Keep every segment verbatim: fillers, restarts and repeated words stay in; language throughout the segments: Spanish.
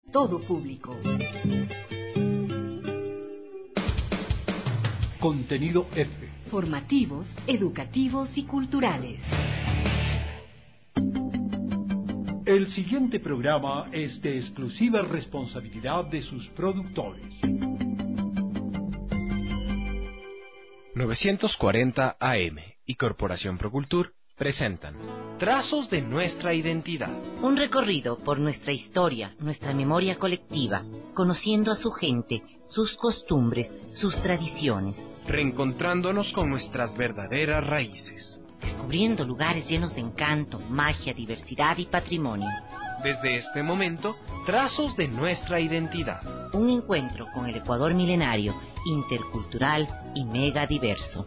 todo público. Contenido F. Formativos, educativos y culturales. El siguiente programa es de exclusiva responsabilidad de sus productores. novecientos cuarenta A M y Corporación Procultur presentan Trazos de nuestra identidad. Un recorrido por nuestra historia, nuestra memoria colectiva, conociendo a su gente, sus costumbres, sus tradiciones. Reencontrándonos con nuestras verdaderas raíces. Descubriendo lugares llenos de encanto, magia, diversidad y patrimonio. Desde este momento, Trazos de nuestra identidad. Un encuentro con el Ecuador milenario, intercultural y mega diverso.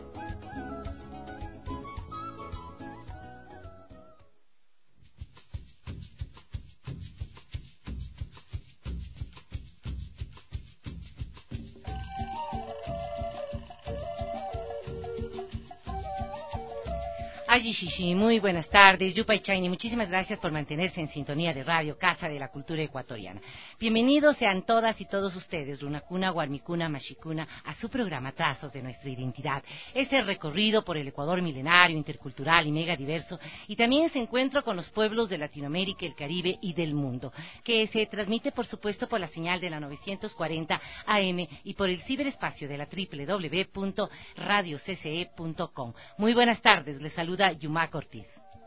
Ay, sí, sí, muy buenas tardes, Yupay Chaini, muchísimas gracias por mantenerse en sintonía de Radio Casa de la Cultura Ecuatoriana. Bienvenidos sean todas y todos ustedes, Runacuna, Guarmicuna, Mashicuna, a su programa Trazos de nuestra identidad. Ese recorrido por el Ecuador milenario, intercultural y mega diverso, y también ese encuentro con los pueblos de Latinoamérica, el Caribe y del mundo, que se transmite por supuesto por la señal de la novecientos cuarenta A M y por el ciberespacio de la doble u doble u doble u punto radio c c e punto com. Muy buenas tardes, les saluda Yumac Ortiz.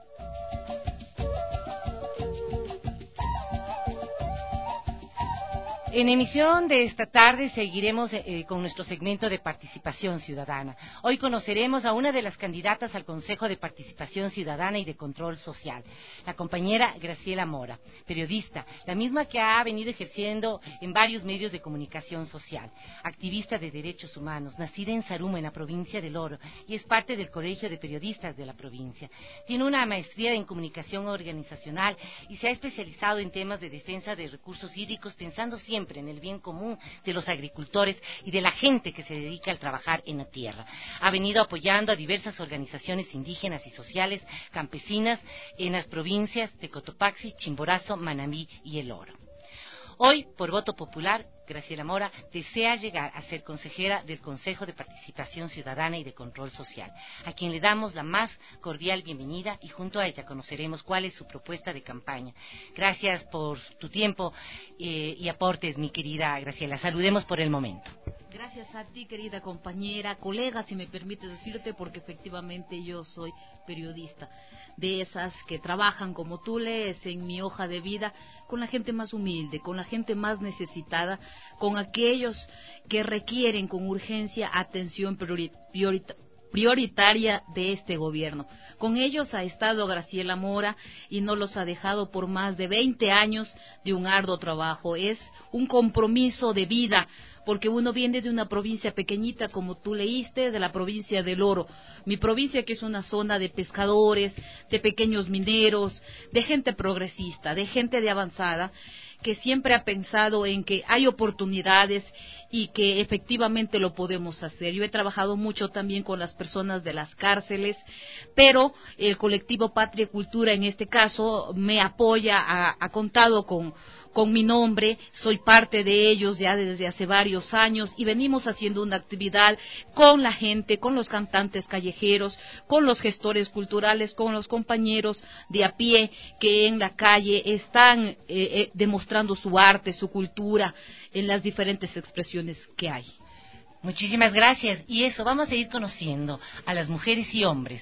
En emisión de esta tarde seguiremos eh, con nuestro segmento de participación ciudadana. Hoy conoceremos a una de las candidatas al Consejo de Participación Ciudadana y de Control Social, la compañera Graciela Mora, periodista, la misma que ha venido ejerciendo en varios medios de comunicación social, activista de derechos humanos, nacida en Sarumo, en la provincia del Oro, y es parte del Colegio de Periodistas de la provincia. Tiene una maestría en comunicación organizacional y se ha especializado en temas de defensa de recursos hídricos, pensando siempre en el bien común de los agricultores y de la gente que se dedica al trabajar en la tierra. Ha venido apoyando a diversas organizaciones indígenas y sociales campesinas en las provincias de Cotopaxi, Chimborazo, Manabí y El Oro. Hoy, por voto popular, Graciela Mora desea llegar a ser consejera del Consejo de Participación Ciudadana y de Control Social, a quien le damos la más cordial bienvenida y junto a ella conoceremos cuál es su propuesta de campaña. Gracias por tu tiempo eh, y aportes, mi querida Graciela. Saludemos por el momento. Gracias a ti, querida compañera, colega, si me permite decirte, porque efectivamente yo soy periodista, de esas que trabajan, como tú lees en mi hoja de vida, con la gente más humilde, con la gente más necesitada, con aquellos que requieren con urgencia atención priori- priorita- prioritaria de este gobierno. Con ellos ha estado Graciela Mora y no los ha dejado por más de veinte años de un arduo trabajo. Es un compromiso de vida, porque uno viene de una provincia pequeñita, como tú leíste, de la provincia del Oro. Mi provincia, que es una zona de pescadores, de pequeños mineros, de gente progresista, de gente de avanzada, que siempre ha pensado en que hay oportunidades y que efectivamente lo podemos hacer. Yo he trabajado mucho también con las personas de las cárceles, pero el colectivo Patria y Cultura en este caso me apoya, ha, ha contado con con mi nombre, soy parte de ellos ya desde hace varios años y venimos haciendo una actividad con la gente, con los cantantes callejeros, con los gestores culturales, con los compañeros de a pie que en la calle están eh, eh, demostrando su arte, su cultura en las diferentes expresiones que hay. Muchísimas gracias. Y eso, vamos a ir conociendo a las mujeres y hombres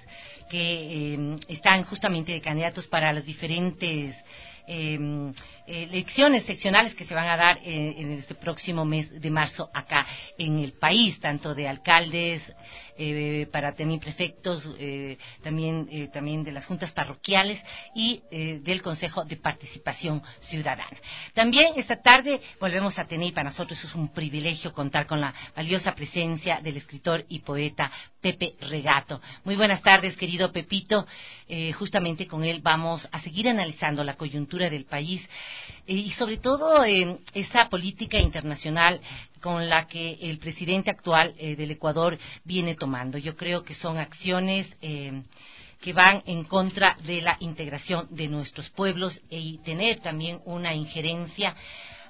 que eh, están justamente de candidatos para las diferentes Eh, elecciones seccionales que se van a dar eh, en este próximo mes de marzo acá en el país, tanto de alcaldes, eh, para también prefectos, eh, también eh, también de las juntas parroquiales y eh, del Consejo de Participación Ciudadana. También esta tarde volvemos a tener, y para nosotros es un privilegio contar con la valiosa presencia del escritor y poeta Pepe Regato. Muy buenas tardes, querido Pepito. Eh, justamente con él vamos a seguir analizando la coyuntura del país eh, y sobre todo eh, esa política internacional con la que el presidente actual eh, del Ecuador viene tomando. Yo creo que son acciones eh, que van en contra de la integración de nuestros pueblos y tener también una injerencia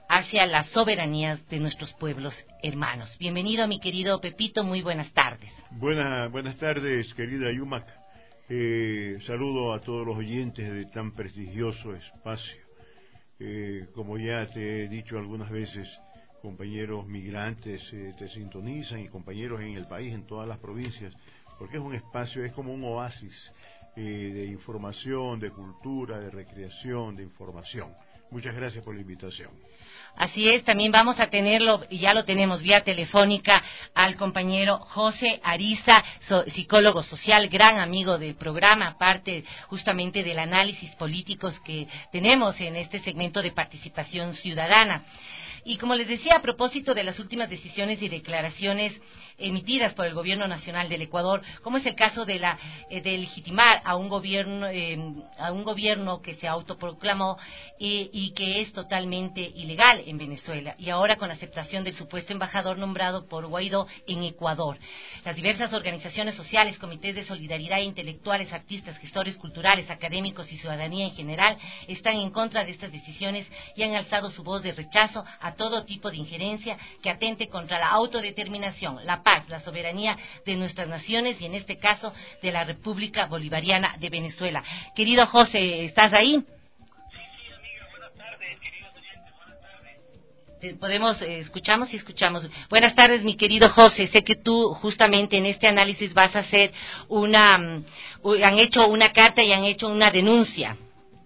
hacia las soberanías de nuestros pueblos hermanos. Bienvenido, mi querido Pepito, muy buenas tardes. Buenas, buenas tardes, querida Yumac. Eh, saludo a todos los oyentes de tan prestigioso espacio. Eh, como ya te he dicho algunas veces, compañeros migrantes eh, te sintonizan y compañeros en el país, en todas las provincias, porque es un espacio, es como un oasis eh, de información, de cultura, de recreación, de información. Muchas gracias por la invitación. Así es, también vamos a tenerlo, y ya lo tenemos vía telefónica, al compañero José Ariza, so, psicólogo social, gran amigo del programa, aparte justamente del análisis políticos que tenemos en este segmento de participación ciudadana. Y como les decía, a propósito de las últimas decisiones y declaraciones emitidas por el Gobierno Nacional del Ecuador, como es el caso de la eh, de legitimar a un gobierno eh, a un gobierno que se autoproclamó eh, y que es totalmente ilegal en Venezuela, y ahora con aceptación del supuesto embajador nombrado por Guaidó en Ecuador. Las diversas organizaciones sociales, comités de solidaridad, intelectuales, artistas, gestores culturales, académicos y ciudadanía en general están en contra de estas decisiones y han alzado su voz de rechazo a todo tipo de injerencia que atente contra la autodeterminación, la paz, la soberanía de nuestras naciones y en este caso de la República Bolivariana de Venezuela. Querido José, ¿estás ahí? Sí, sí, amiga, buenas tardes, queridos oyentes, buenas tardes. Podemos, eh, escuchamos y escuchamos. Buenas tardes, mi querido José. Sé que tú justamente en este análisis vas a hacer una, um, han hecho una carta y han hecho una denuncia.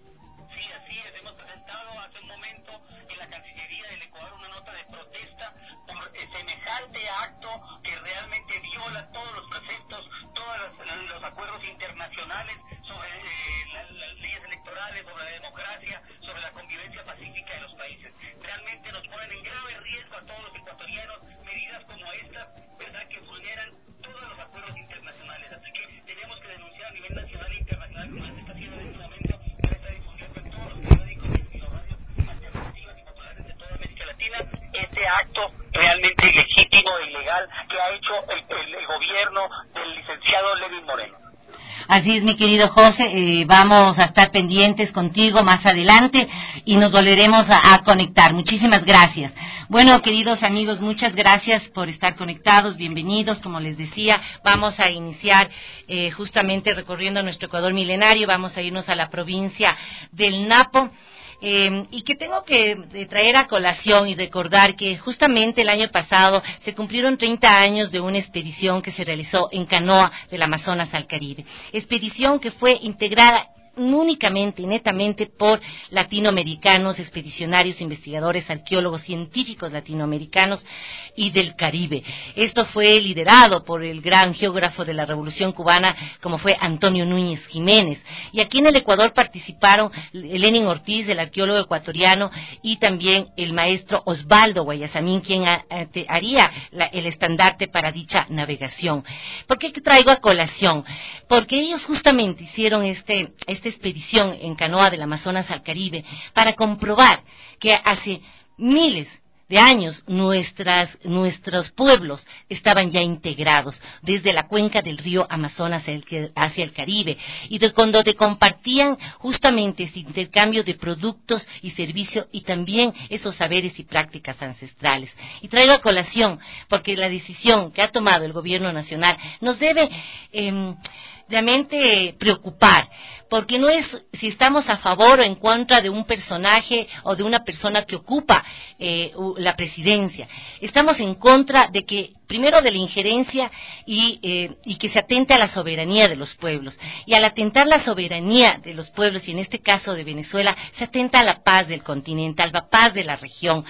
Acto que realmente viola todos los preceptos, todos los, los acuerdos internacionales sobre eh, la, las leyes electorales, sobre la democracia, sobre la convivencia pacífica de los países. Realmente nos ponen en grave riesgo a todos los ecuatorianos medidas como estas, verdad, que vulneran todos los acuerdos internacionales. Así que tenemos que denunciar a nivel nacional e internacional, como se está haciendo en este momento, para esta difusión en todos los periódicos y los radios alternativas y populares de toda América Latina, este acto realmente ilegítimo e ilegal que ha hecho el, el, el gobierno del licenciado Lenín Moreno. Así es, mi querido José, eh, vamos a estar pendientes contigo más adelante y nos volveremos a, a conectar. Muchísimas gracias. Bueno, queridos amigos, muchas gracias por estar conectados, bienvenidos. Como les decía, vamos a iniciar eh, justamente recorriendo nuestro Ecuador milenario, vamos a irnos a la provincia del Napo. Eh, y que tengo que eh, traer a colación y recordar que justamente el año pasado se cumplieron treinta años de una expedición que se realizó en canoa del Amazonas al Caribe. Expedición que fue integrada únicamente y netamente por latinoamericanos, expedicionarios, investigadores, arqueólogos, científicos latinoamericanos y del Caribe. Esto fue liderado por el gran geógrafo de la Revolución Cubana, como fue Antonio Núñez Jiménez. Y aquí en el Ecuador participaron Lenin Ortiz, el arqueólogo ecuatoriano, y también el maestro Osvaldo Guayasamín, quien a, a, te, haría la, el estandarte para dicha navegación. ¿Por qué traigo a colación? Porque ellos justamente hicieron este, este expedición en canoa del Amazonas al Caribe para comprobar que hace miles de años nuestras, nuestros pueblos estaban ya integrados desde la cuenca del río Amazonas hacia el Caribe, y de cuando te compartían justamente ese intercambio de productos y servicios y también esos saberes y prácticas ancestrales. Y traigo a colación porque la decisión que ha tomado el gobierno nacional nos debe eh, realmente preocupar, porque no es si estamos a favor o en contra de un personaje o de una persona que ocupa eh, la presidencia. Estamos en contra de que, primero, de la injerencia y, eh, y que se atente a la soberanía de los pueblos. Y al atentar la soberanía de los pueblos, y en este caso de Venezuela, se atenta a la paz del continente, a la paz de la región.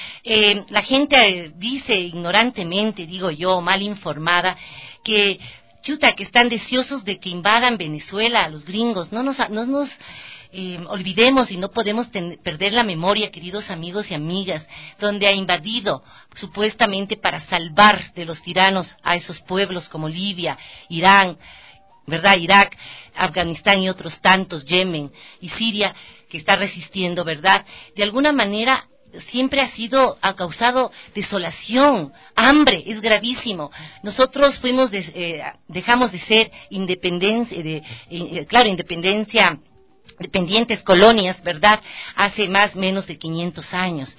Eh, la gente eh, dice ignorantemente, digo yo, mal informada, que chuta, que están deseosos de que invadan Venezuela a los gringos. No nos, no nos eh, olvidemos y no podemos ten, perder la memoria, queridos amigos y amigas, donde ha invadido supuestamente para salvar de los tiranos a esos pueblos como Libia, Irán, ¿verdad? Irak, Afganistán y otros tantos, Yemen y Siria, que está resistiendo, ¿verdad? De alguna manera siempre ha sido, ha causado desolación, hambre, es gravísimo. Nosotros fuimos, de, eh, dejamos de ser independencia, de, eh, claro, independencia, dependientes colonias, ¿verdad? Hace más o menos de quinientos años.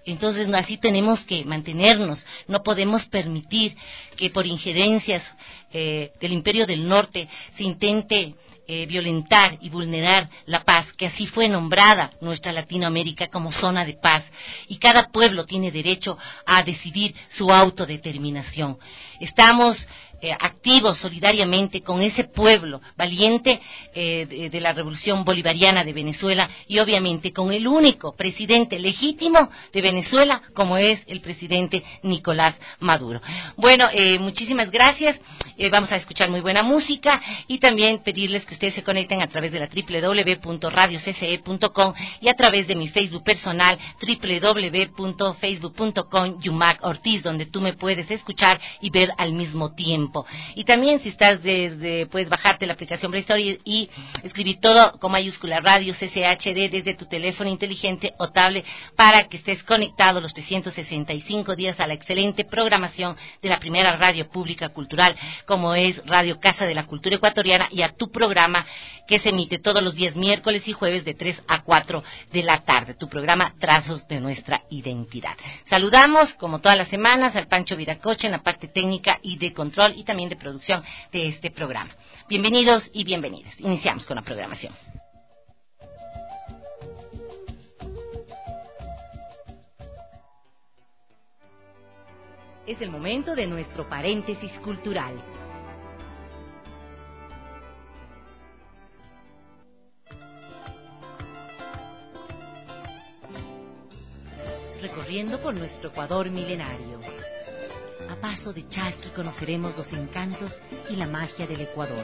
Entonces así tenemos que mantenernos, no podemos permitir que por injerencias eh, del Imperio del Norte se intente eh, violentar y vulnerar la paz, que así fue nombrada nuestra Latinoamérica como zona de paz, y cada pueblo tiene derecho a decidir su autodeterminación. Estamos Eh, activos solidariamente con ese pueblo valiente eh, de, de la Revolución Bolivariana de Venezuela y obviamente con el único presidente legítimo de Venezuela como es el presidente Nicolás Maduro. Bueno, eh, muchísimas gracias, eh, vamos a escuchar muy buena música y también pedirles que ustedes se conecten a través de la doble u doble u doble u punto radio c c e punto com y a través de mi Facebook personal doble u doble u doble u punto facebook punto com Yumac Ortiz, donde tú me puedes escuchar y ver al mismo tiempo. Y también si estás desde, puedes bajarte la aplicación Play Store y, y escribir todo con mayúscula Radio C C H D desde tu teléfono inteligente o tablet para que estés conectado los trescientos sesenta y cinco días a la excelente programación de la primera radio pública cultural como es Radio Casa de la Cultura Ecuatoriana y a tu programa que se emite todos los días miércoles y jueves de tres a cuatro de la tarde, tu programa Trazos de Nuestra Identidad. Saludamos, como todas las semanas, al Pancho Viracocha en la parte técnica y de control y también de producción de este programa. Bienvenidos y bienvenidas. Iniciamos con la programación. Es el momento de nuestro paréntesis cultural. Recorriendo por nuestro Ecuador milenario. A paso de chasqui conoceremos los encantos y la magia del Ecuador.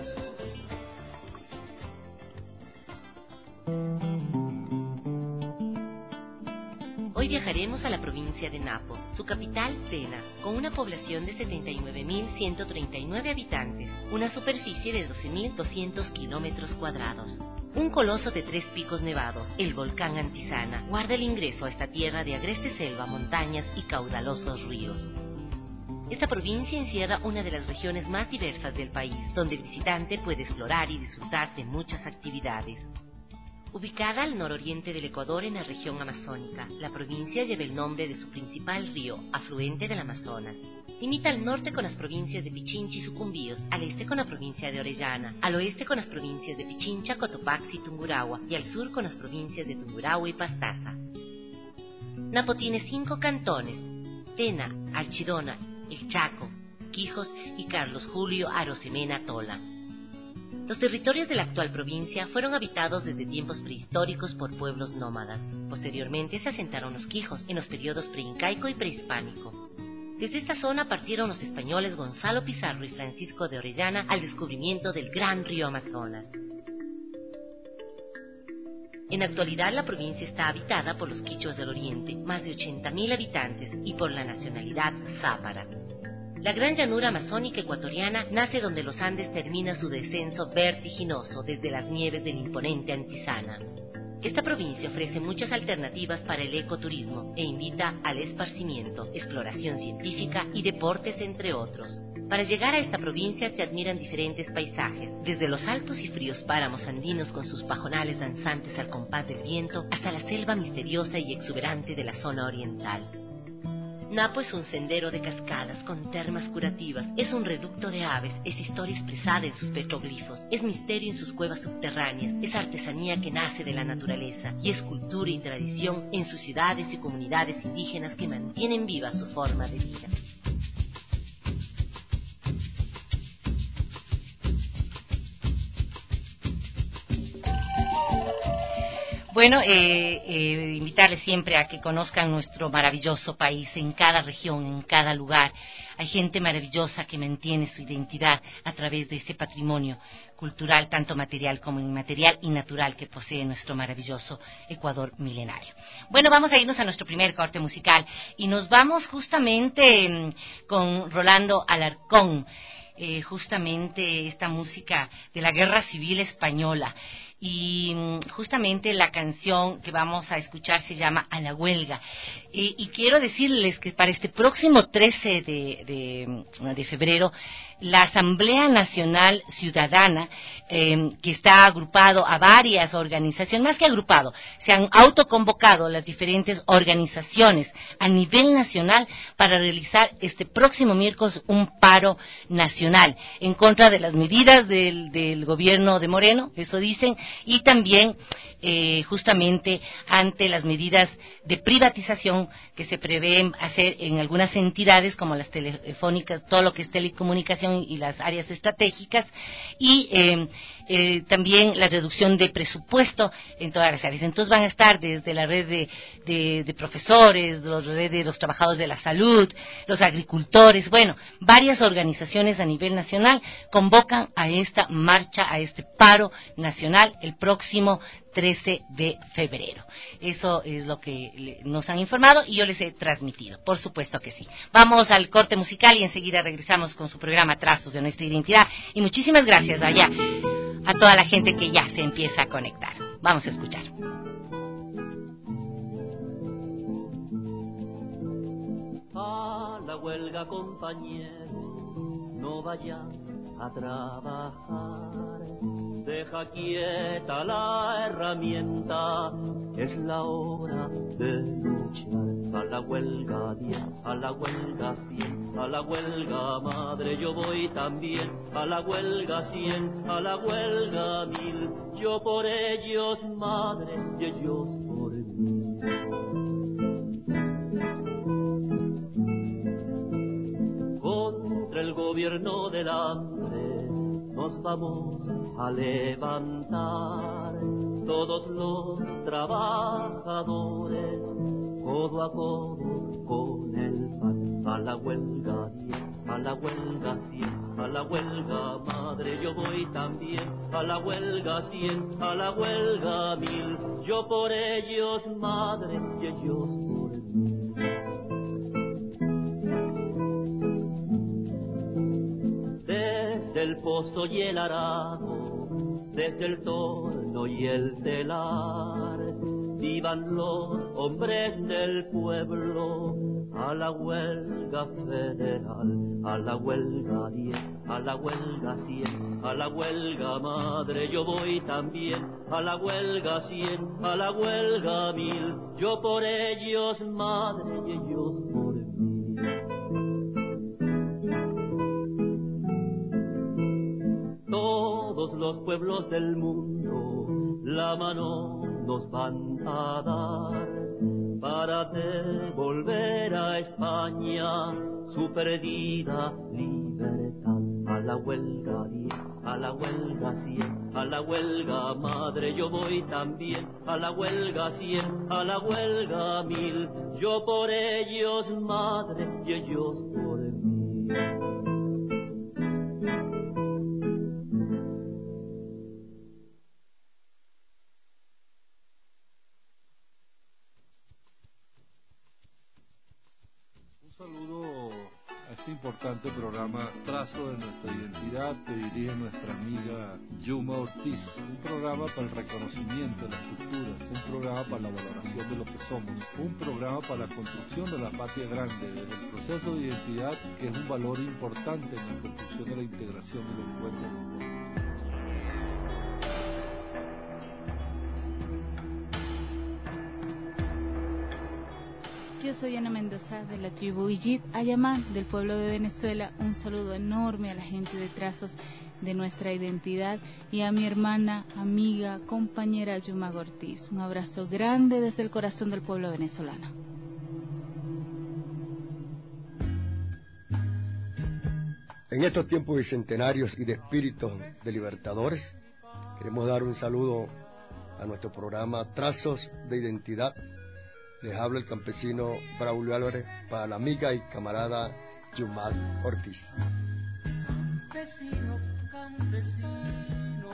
Hoy viajaremos a la provincia de Napo, su capital, Tena, con una población de setenta y nueve mil ciento treinta y nueve habitantes, una superficie de doce mil doscientos kilómetros cuadrados. Un coloso de tres picos nevados, el volcán Antisana, guarda el ingreso a esta tierra de agreste selva, montañas y caudalosos ríos. Esta provincia encierra una de las regiones más diversas del país, donde el visitante puede explorar y disfrutar de muchas actividades. Ubicada al nororiente del Ecuador en la región amazónica, la provincia lleva el nombre de su principal río, afluente del Amazonas. Limita al norte con las provincias de Pichincha y Sucumbíos, al este con la provincia de Orellana, al oeste con las provincias de Pichincha, Cotopaxi y Tungurahua, y al sur con las provincias de Tungurahua y Pastaza. Napo tiene cinco cantones: Tena, Archidona, El Chaco, Quijos y Carlos Julio Arosemena Tola. Los territorios de la actual provincia fueron habitados desde tiempos prehistóricos por pueblos nómadas. Posteriormente se asentaron los Quijos en los periodos preincaico y prehispánico. Desde esta zona partieron los españoles Gonzalo Pizarro y Francisco de Orellana al descubrimiento del gran río Amazonas. En la actualidad la provincia está habitada por los quichuas del oriente, más de ochenta mil habitantes, y por la nacionalidad zápara. La gran llanura amazónica ecuatoriana nace donde los Andes termina su descenso vertiginoso desde las nieves del imponente Antisana. Esta provincia ofrece muchas alternativas para el ecoturismo e invita al esparcimiento, exploración científica y deportes, entre otros. Para llegar a esta provincia se admiran diferentes paisajes, desde los altos y fríos páramos andinos con sus pajonales danzantes al compás del viento, hasta la selva misteriosa y exuberante de la zona oriental. Napo es un sendero de cascadas con termas curativas, es un reducto de aves, es historia expresada en sus petroglifos, es misterio en sus cuevas subterráneas, es artesanía que nace de la naturaleza y es cultura y tradición en sus ciudades y comunidades indígenas que mantienen viva su forma de vida. Bueno, eh, eh, invitarles siempre a que conozcan nuestro maravilloso país en cada región, en cada lugar. Hay gente maravillosa que mantiene su identidad a través de ese patrimonio cultural, tanto material como inmaterial y natural, que posee nuestro maravilloso Ecuador milenario. Bueno, vamos a irnos a nuestro primer corte musical y nos vamos justamente eh, con Rolando Alarcón, eh, justamente esta música de la Guerra Civil Española. Y justamente la canción que vamos a escuchar se llama A la Huelga. Eh, y quiero decirles que para este próximo trece de, de, de febrero la Asamblea Nacional Ciudadana, eh, que está agrupado a varias organizaciones, más que agrupado, se han autoconvocado las diferentes organizaciones a nivel nacional para realizar este próximo miércoles un paro nacional en contra de las medidas del, del gobierno de Moreno, eso dicen, y también eh, justamente ante las medidas de privatización que se prevén hacer en algunas entidades como las telefónicas, todo lo que es telecomunicación y las áreas estratégicas, y eh, eh, también la reducción de presupuesto en todas las áreas. Entonces van a estar desde la red de, de, de profesores, la red de los trabajadores de la salud, los agricultores, bueno, varias organizaciones a nivel nacional convocan a esta marcha, a este paro nacional el próximo trece de febrero. Eso es lo que nos han informado y yo les he transmitido, por supuesto que sí. Vamos al corte musical y enseguida regresamos con su programa Trazos de Nuestra Identidad. Y muchísimas gracias allá a toda la gente que ya se empieza a conectar. Vamos a escuchar. A la huelga, compañero, no vayas a trabajar. Deja quieta la herramienta, es la hora de luchar. A la huelga diez, a la huelga cien, a la huelga madre yo voy también. A la huelga cien, a la huelga mil, yo por ellos madre y ellos por mí. Contra el gobierno del hambre nos vamos a levantar, todos los trabajadores, codo a codo con el pan. A la huelga diez, a la huelga cien, a la huelga madre yo voy también. A la huelga cien, a la huelga mil, yo por ellos madre y ellos por mí. Desde el pozo y el arado, desde el torno y el telar, vivan los hombres del pueblo a la huelga federal. A la huelga diez, a la huelga cien, a la huelga madre yo voy también. A la huelga cien, a la huelga mil, yo por ellos madre y ellos por mí. Todos los pueblos del mundo la mano nos van a dar para devolver a España su perdida libertad. A la huelga diez, a la huelga cien, a la huelga madre yo voy también. A la huelga cien, a la huelga mil, yo por ellos madre y ellos por mí. Saludo a este importante programa Trazo de Nuestra Identidad que dirige nuestra amiga Yuma Ortiz, un programa para el reconocimiento de las culturas, un programa para la valoración de lo que somos, un programa para la construcción de la patria grande, desde el proceso de identidad que es un valor importante en la construcción de la integración de los encuentros. Yo soy Ana Mendoza de la tribu Ijit Ayamán del pueblo de Venezuela. Un saludo enorme a la gente de Trazos de Nuestra Identidad y a mi hermana, amiga, compañera Yuma Ortiz. Un abrazo grande desde el corazón del pueblo venezolano. En estos tiempos bicentenarios y de espíritus de libertadores, queremos dar un saludo a nuestro programa Trazos de Identidad. Les habla el campesino Braulio Álvarez para la amiga y camarada Yuma Ortiz. Campesino, campesino.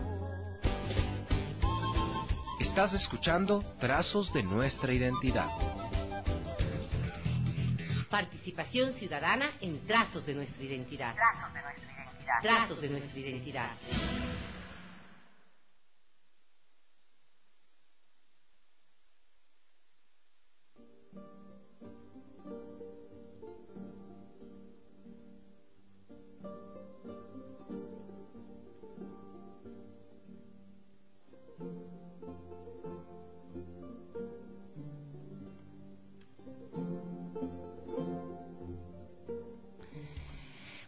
Estás escuchando Trazos de Nuestra Identidad. Participación ciudadana en Trazos de Nuestra Identidad. Trazos de Nuestra Identidad. Trazos de Nuestra Identidad.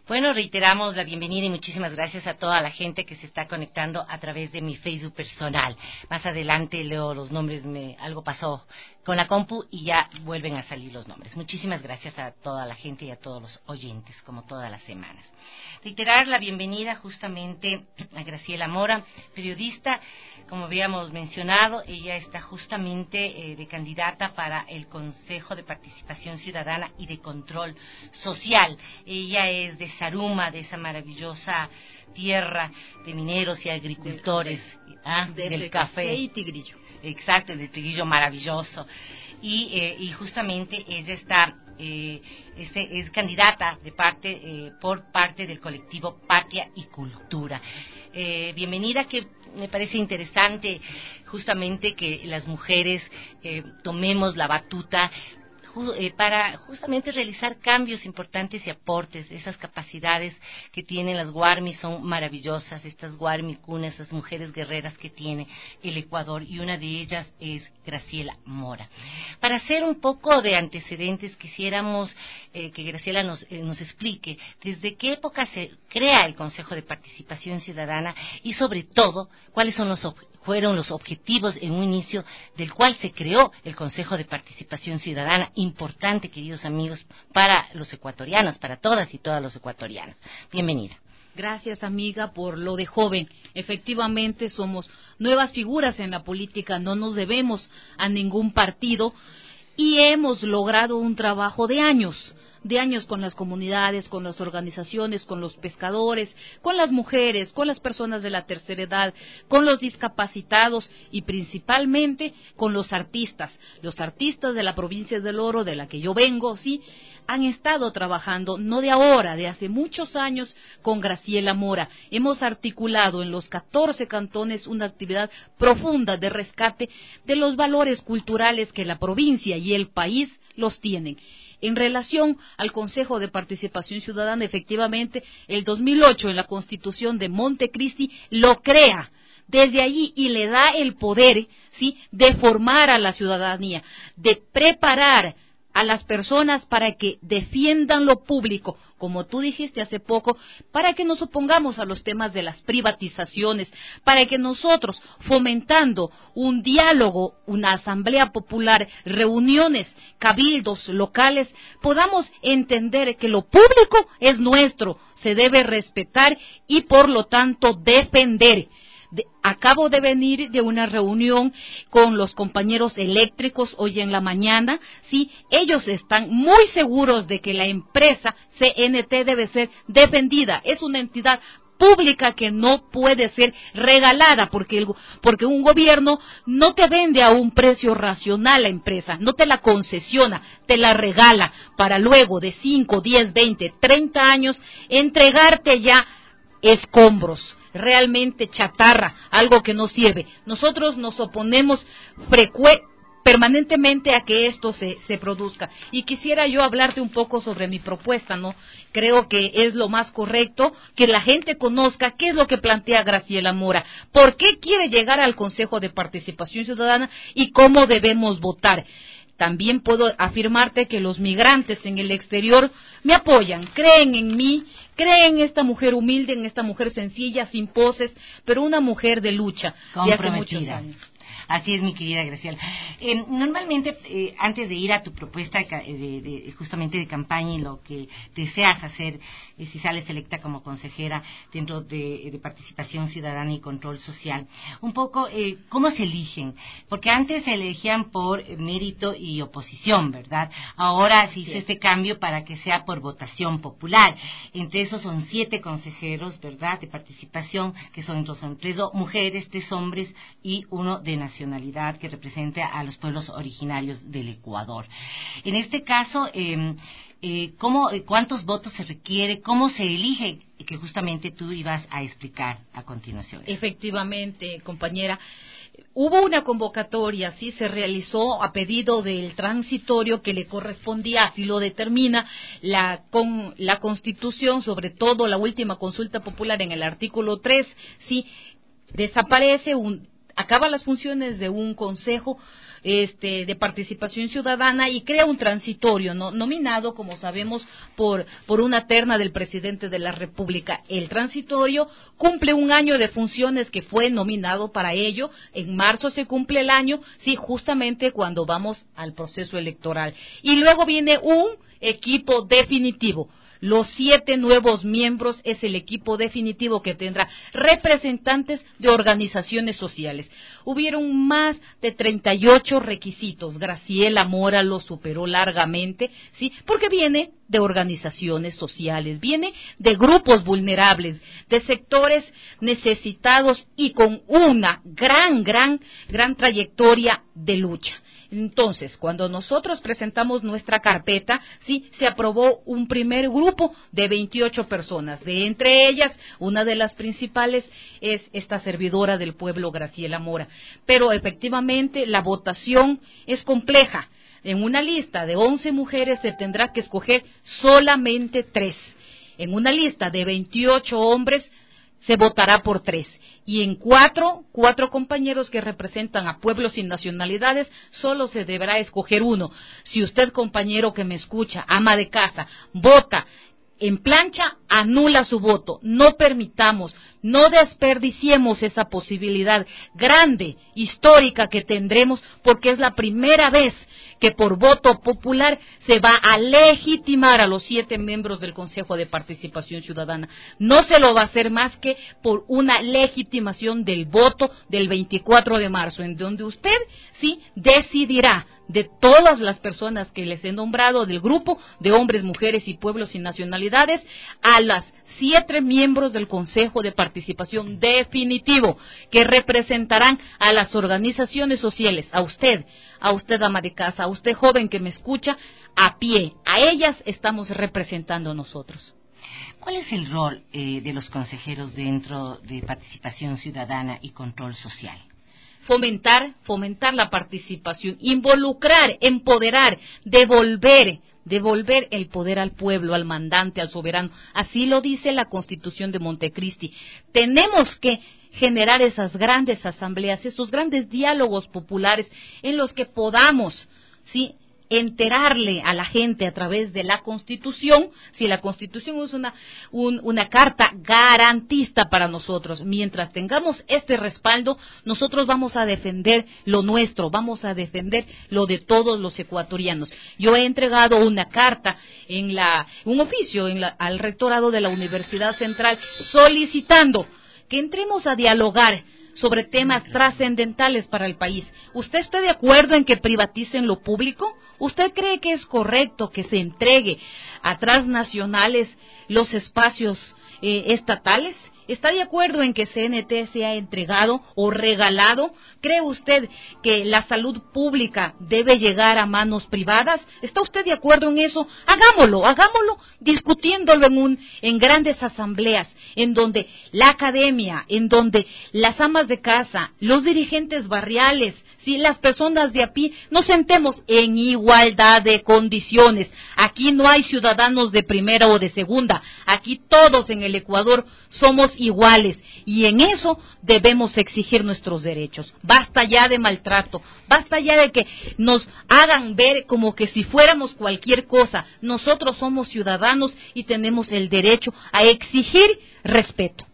Bueno, reiteramos la bienvenida y muchísimas gracias a toda la gente que se está conectando a través de mi Facebook personal. Más adelante leo los nombres, me, algo pasó con la compu y ya vuelven a salir los nombres. Muchísimas gracias a toda la gente y a todos los oyentes, como todas las semanas. Reiterar la bienvenida justamente a Graciela Mora, periodista, como habíamos mencionado, ella está justamente eh, de candidata para el Consejo de Participación Ciudadana y de Control Social. Ella es de Zaruma, de esa maravillosa tierra de mineros y agricultores, del, ah, de del café. café y tigrillo. Exacto, el tigrillo maravilloso. Y, eh, y justamente ella está eh, este, es candidata de parte eh, por parte del colectivo Patria y Cultura. Eh, bienvenida, que me parece interesante justamente que las mujeres eh, tomemos la batuta para justamente realizar cambios importantes y aportes. Esas capacidades que tienen las Guarmi son maravillosas, estas Guarmi cunas, esas mujeres guerreras que tiene el Ecuador, y una de ellas es Graciela Mora. Para hacer un poco de antecedentes, quisiéramos eh, que Graciela nos, eh, nos explique desde qué época se crea el Consejo de Participación Ciudadana y, sobre todo, cuáles son los fueron los objetivos en un inicio del cual se creó el Consejo de Participación Ciudadana, importante, queridos amigos, para los ecuatorianos, para todas y todos los ecuatorianos. Bienvenida. Gracias, amiga, por lo de joven. Efectivamente, somos nuevas figuras en la política, no nos debemos a ningún partido y hemos logrado un trabajo de años. de años con las comunidades, con las organizaciones, con los pescadores, con las mujeres, con las personas de la tercera edad, con los discapacitados y principalmente con los artistas. Los artistas de la provincia del Oro, de la que yo vengo, sí, han estado trabajando, no de ahora, de hace muchos años, con Graciela Mora. Hemos articulado en los catorce cantones una actividad profunda de rescate de los valores culturales que la provincia y el país los tienen. En relación al Consejo de Participación Ciudadana, efectivamente, el dos mil ocho, en la Constitución de Montecristi, lo crea desde allí y le da el poder, ¿sí?, de formar a la ciudadanía, de preparar a las personas para que defiendan lo público, como tú dijiste hace poco, para que nos opongamos a los temas de las privatizaciones, para que nosotros, fomentando un diálogo, una asamblea popular, reuniones, cabildos locales, podamos entender que lo público es nuestro, se debe respetar y por lo tanto defender. De, acabo de venir de una reunión con los compañeros eléctricos hoy en la mañana, sí, ellos están muy seguros de que la empresa C N T debe ser defendida, es una entidad pública que no puede ser regalada, porque, el, porque un gobierno no te vende a un precio racional la empresa, no te la concesiona, te la regala para luego de cinco, diez, veinte, treinta años entregarte ya escombros, realmente chatarra, algo que no sirve. Nosotros nos oponemos frecuentemente, permanentemente a que esto se, se produzca. Y quisiera yo hablarte un poco sobre mi propuesta, ¿no? Creo que es lo más correcto que la gente conozca qué es lo que plantea Graciela Mora, por qué quiere llegar al Consejo de Participación Ciudadana y cómo debemos votar. También puedo afirmarte que los migrantes en el exterior me apoyan, creen en mí, creen en esta mujer humilde, en esta mujer sencilla, sin poses, pero una mujer de lucha de hace muchos años. Así es, mi querida Graciela. Eh, normalmente, eh, antes de ir a tu propuesta de, de, de, justamente de campaña y lo que deseas hacer, eh, si sales electa como consejera dentro de, de participación ciudadana y control social, un poco, eh, ¿cómo se eligen? Porque antes se elegían por mérito y oposición, ¿verdad? Ahora se hizo sí. este cambio para que sea por votación popular. Entre esos son siete consejeros, ¿verdad?, de participación, que son, son tres mujeres, tres hombres y uno de nacionalidad que represente a los pueblos originarios del Ecuador. En este caso, eh, eh, ¿cómo, ¿cuántos votos se requiere? ¿Cómo se elige? Que justamente tú ibas a explicar a continuación. Efectivamente, compañera. Hubo una convocatoria, sí, se realizó a pedido del transitorio que le correspondía, así lo determina la, con, la Constitución, sobre todo la última consulta popular en el artículo tres, sí, desaparece un... acaba las funciones de un consejo este, de Participación Ciudadana y crea un transitorio, ¿no? Nominado, como sabemos, por, por una terna del presidente de la República. El transitorio cumple un año de funciones que fue nominado para ello. En marzo se cumple el año, sí, justamente cuando vamos al proceso electoral. Y luego viene un equipo definitivo. Los siete nuevos miembros es el equipo definitivo que tendrá representantes de organizaciones sociales. Hubieron más de treinta y ocho requisitos. Graciela Mora lo superó largamente, ¿sí? Porque viene de organizaciones sociales, viene de grupos vulnerables, de sectores necesitados y con una gran, gran, gran trayectoria de lucha. Entonces, cuando nosotros presentamos nuestra carpeta, sí, se aprobó un primer grupo de veintiocho personas. De entre ellas, una de las principales es esta servidora del pueblo, Graciela Mora. Pero efectivamente la votación es compleja. En una lista de once mujeres se tendrá que escoger solamente tres. En una lista de veintiocho hombres se votará por tres. Y en cuatro, cuatro compañeros que representan a pueblos y nacionalidades, solo se deberá escoger uno. Si usted, compañero que me escucha, ama de casa, vota en plancha, anula su voto. No permitamos, no desperdiciemos esa posibilidad grande, histórica que tendremos, porque es la primera vez que por voto popular se va a legitimar a los siete miembros del Consejo de Participación Ciudadana. No se lo va a hacer más que por una legitimación del voto del veinticuatro de marzo, en donde usted sí decidirá de todas las personas que les he nombrado del grupo de hombres, mujeres y pueblos y nacionalidades a las siete miembros del Consejo de Participación definitivo que representarán a las organizaciones sociales, a usted, a usted ama de casa, a usted joven que me escucha, a pie. A ellas estamos representando nosotros. ¿Cuál es el rol eh, de los consejeros dentro de Participación Ciudadana y Control Social? Fomentar, fomentar la participación, involucrar, empoderar, devolver, devolver el poder al pueblo, al mandante, al soberano. Así lo dice la Constitución de Montecristi. Tenemos que generar esas grandes asambleas, esos grandes diálogos populares en los que podamos, ¿sí?, enterarle a la gente a través de la Constitución, si la Constitución es una, un, una carta garantista para nosotros. Mientras tengamos este respaldo, nosotros vamos a defender lo nuestro, vamos a defender lo de todos los ecuatorianos. Yo he entregado una carta, en la, un oficio en la, al rectorado de la Universidad Central, solicitando que entremos a dialogar sobre temas trascendentales para el país. ¿Usted está de acuerdo en que privaticen lo público? ¿Usted cree que es correcto que se entregue a transnacionales los espacios eh, estatales? ¿Está de acuerdo en que C N T sea entregado o regalado? ¿Cree usted que la salud pública debe llegar a manos privadas? ¿Está usted de acuerdo en eso? Hagámoslo, hagámoslo discutiéndolo en, un, en grandes asambleas, en donde la academia, en donde las amas de casa, los dirigentes barriales, si las personas de a pie nos sentemos en igualdad de condiciones. Aquí no hay ciudadanos de primera o de segunda, aquí todos en el Ecuador somos iguales y en eso debemos exigir nuestros derechos. Basta ya de maltrato, basta ya de que nos hagan ver como que si fuéramos cualquier cosa. Nosotros somos ciudadanos y tenemos el derecho a exigir respeto.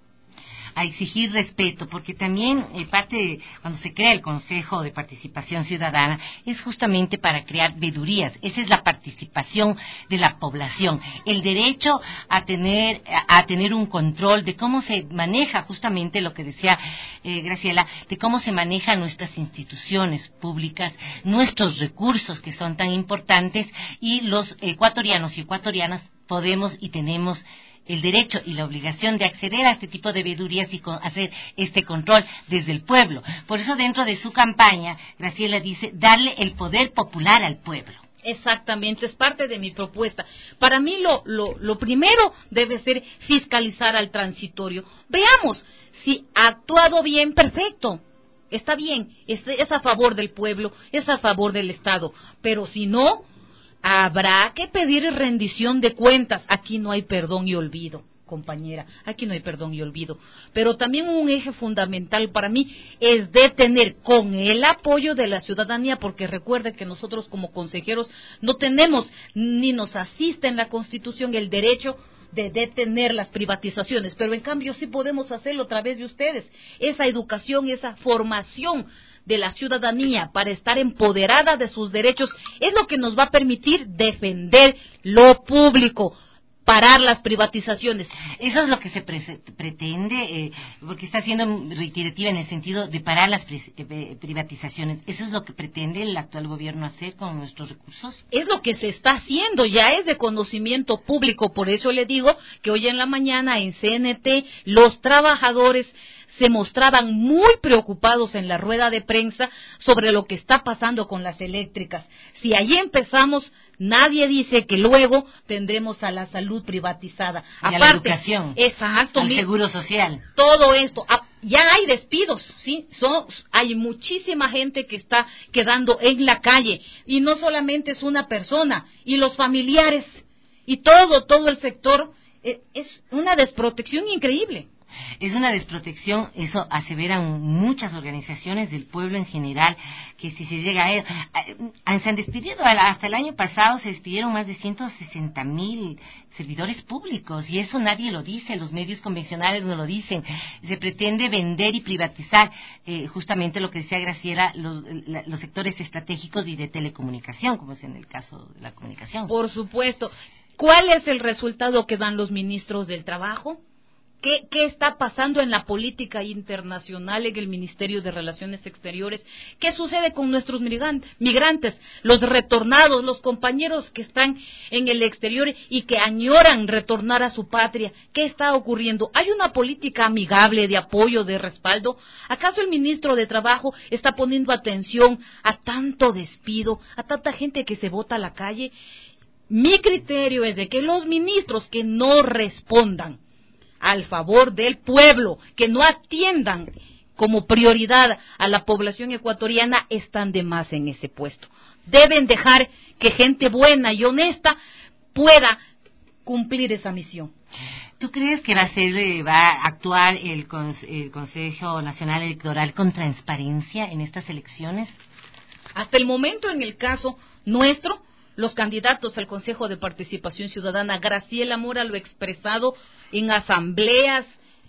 A exigir respeto, porque también eh, parte de cuando se crea el Consejo de Participación Ciudadana es justamente para crear veedurías. Esa es la participación de la población, el derecho a tener a, a tener un control de cómo se maneja justamente lo que decía eh, Graciela, de cómo se manejan nuestras instituciones públicas, nuestros recursos que son tan importantes, y los ecuatorianos y ecuatorianas podemos y tenemos el derecho y la obligación de acceder a este tipo de veedurías y con, hacer este control desde el pueblo. Por eso dentro de su campaña, Graciela dice, darle el poder popular al pueblo. Exactamente, es parte de mi propuesta. Para mí lo, lo, lo primero debe ser fiscalizar al transitorio. Veamos, si ha actuado bien, perfecto. Está bien, es, es a favor del pueblo, es a favor del Estado. Pero si no, habrá que pedir rendición de cuentas. Aquí no hay perdón y olvido. compañera. Aquí no hay perdón y olvido. Pero también un eje fundamental para mí es detener con el apoyo de la ciudadanía, porque recuerden que nosotros como consejeros no tenemos ni nos asiste en la Constitución el derecho de detener las privatizaciones, pero en cambio sí podemos hacerlo a través de ustedes. Esa educación, esa formación de la ciudadanía para estar empoderada de sus derechos es lo que nos va a permitir defender lo público, parar las privatizaciones. Eso es lo que se pre pretende, eh, porque está siendo reiterativa en el sentido de parar las eh, privatizaciones. ¿Eso es lo que pretende el actual gobierno hacer con nuestros recursos? Es lo que se está haciendo, ya es de conocimiento público. Por eso le digo que hoy en la mañana en C N T los trabajadores se mostraban muy preocupados en la rueda de prensa sobre lo que está pasando con las eléctricas. Si allí empezamos, nadie dice que luego tendremos a la salud privatizada. Y Aparte, a la educación, exacto, al mi, seguro social. Todo esto, ya hay despidos, ¿sí? Son, hay muchísima gente que está quedando en la calle, y no solamente es una persona, y los familiares, y todo, todo el sector, eh, es una desprotección increíble. Es una desprotección, eso aseveran muchas organizaciones del pueblo en general, que si se llega a él, se han despedido, hasta el año pasado se despidieron más de ciento sesenta mil servidores públicos, y eso nadie lo dice, los medios convencionales no lo dicen. Se pretende vender y privatizar eh, justamente lo que decía Graciela, los, los sectores estratégicos y de telecomunicación, como es en el caso de la comunicación. Por supuesto. ¿Cuál es el resultado que dan los ministros del Trabajo? ¿Qué, ¿Qué está pasando en la política internacional, en el Ministerio de Relaciones Exteriores? ¿Qué sucede con nuestros migrantes, los retornados, los compañeros que están en el exterior y que añoran retornar a su patria? ¿Qué está ocurriendo? ¿Hay una política amigable de apoyo, de respaldo? ¿Acaso el ministro de Trabajo está poniendo atención a tanto despido, a tanta gente que se bota a la calle? Mi criterio es de que los ministros que no respondan al favor del pueblo, que no atiendan como prioridad a la población ecuatoriana, están de más en ese puesto. Deben dejar que gente buena y honesta pueda cumplir esa misión. ¿Tú crees que va a ser, eh, va a actuar el, el Consejo Nacional Electoral con transparencia en estas elecciones? Hasta el momento, en el caso nuestro, los candidatos al Consejo de Participación Ciudadana, Graciela Mora lo ha expresado en asambleas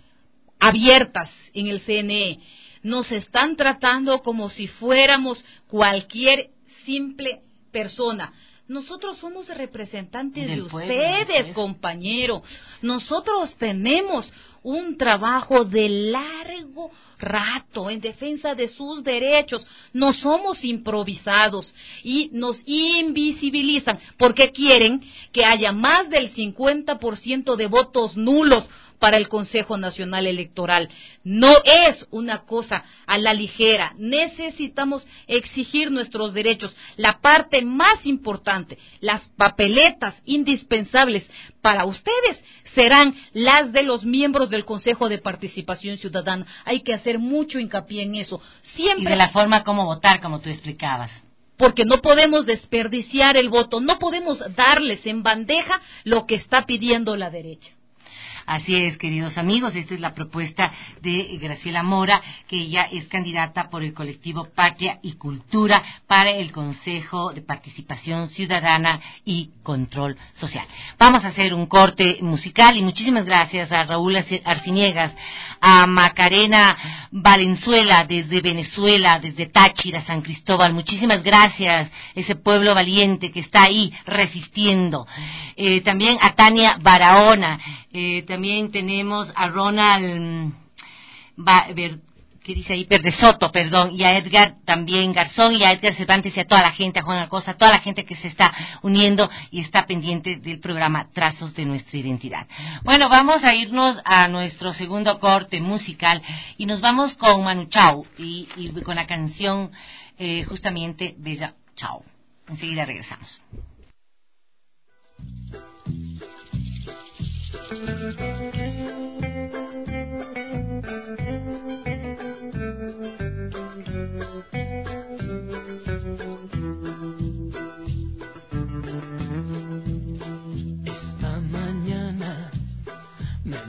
abiertas en el C N E. Nos están tratando como si fuéramos cualquier simple persona. Nosotros somos representantes de ustedes, compañero. Nosotros tenemos un trabajo de largo rato en defensa de sus derechos. No somos improvisados y nos invisibilizan porque quieren que haya más del cincuenta por ciento de votos nulos para el Consejo Nacional Electoral. No es una cosa a la ligera. Necesitamos exigir nuestros derechos. La parte más importante, las papeletas indispensables para ustedes serán las de los miembros del Consejo de Participación Ciudadana. Hay que hacer mucho hincapié en eso. Siempre. Y de la forma como votar, como tú explicabas. Porque no podemos desperdiciar el voto, no podemos darles en bandeja lo que está pidiendo la derecha. Así es, queridos amigos, esta es la propuesta de Graciela Mora, que ella es candidata por el colectivo Patria y Cultura para el Consejo de Participación Ciudadana y Control Social. Vamos a hacer un corte musical y muchísimas gracias a Raúl Arciniegas, a Macarena Valenzuela desde Venezuela, desde Táchira, San Cristóbal. Muchísimas gracias, ese pueblo valiente que está ahí resistiendo. Eh, también a Tania Barahona. Eh, también tenemos a Ronald, ba, ver, ¿qué dice ahí? Verde Soto, perdón, y a Edgar también Garzón, y a Edgar Cervantes y a toda la gente, a Juan Acosta, a toda la gente que se está uniendo y está pendiente del programa Trazos de Nuestra Identidad. Bueno, vamos a irnos a nuestro segundo corte musical y nos vamos con Manu Chao y, y con la canción eh, justamente Bella Chao. Enseguida regresamos. Esta mañana me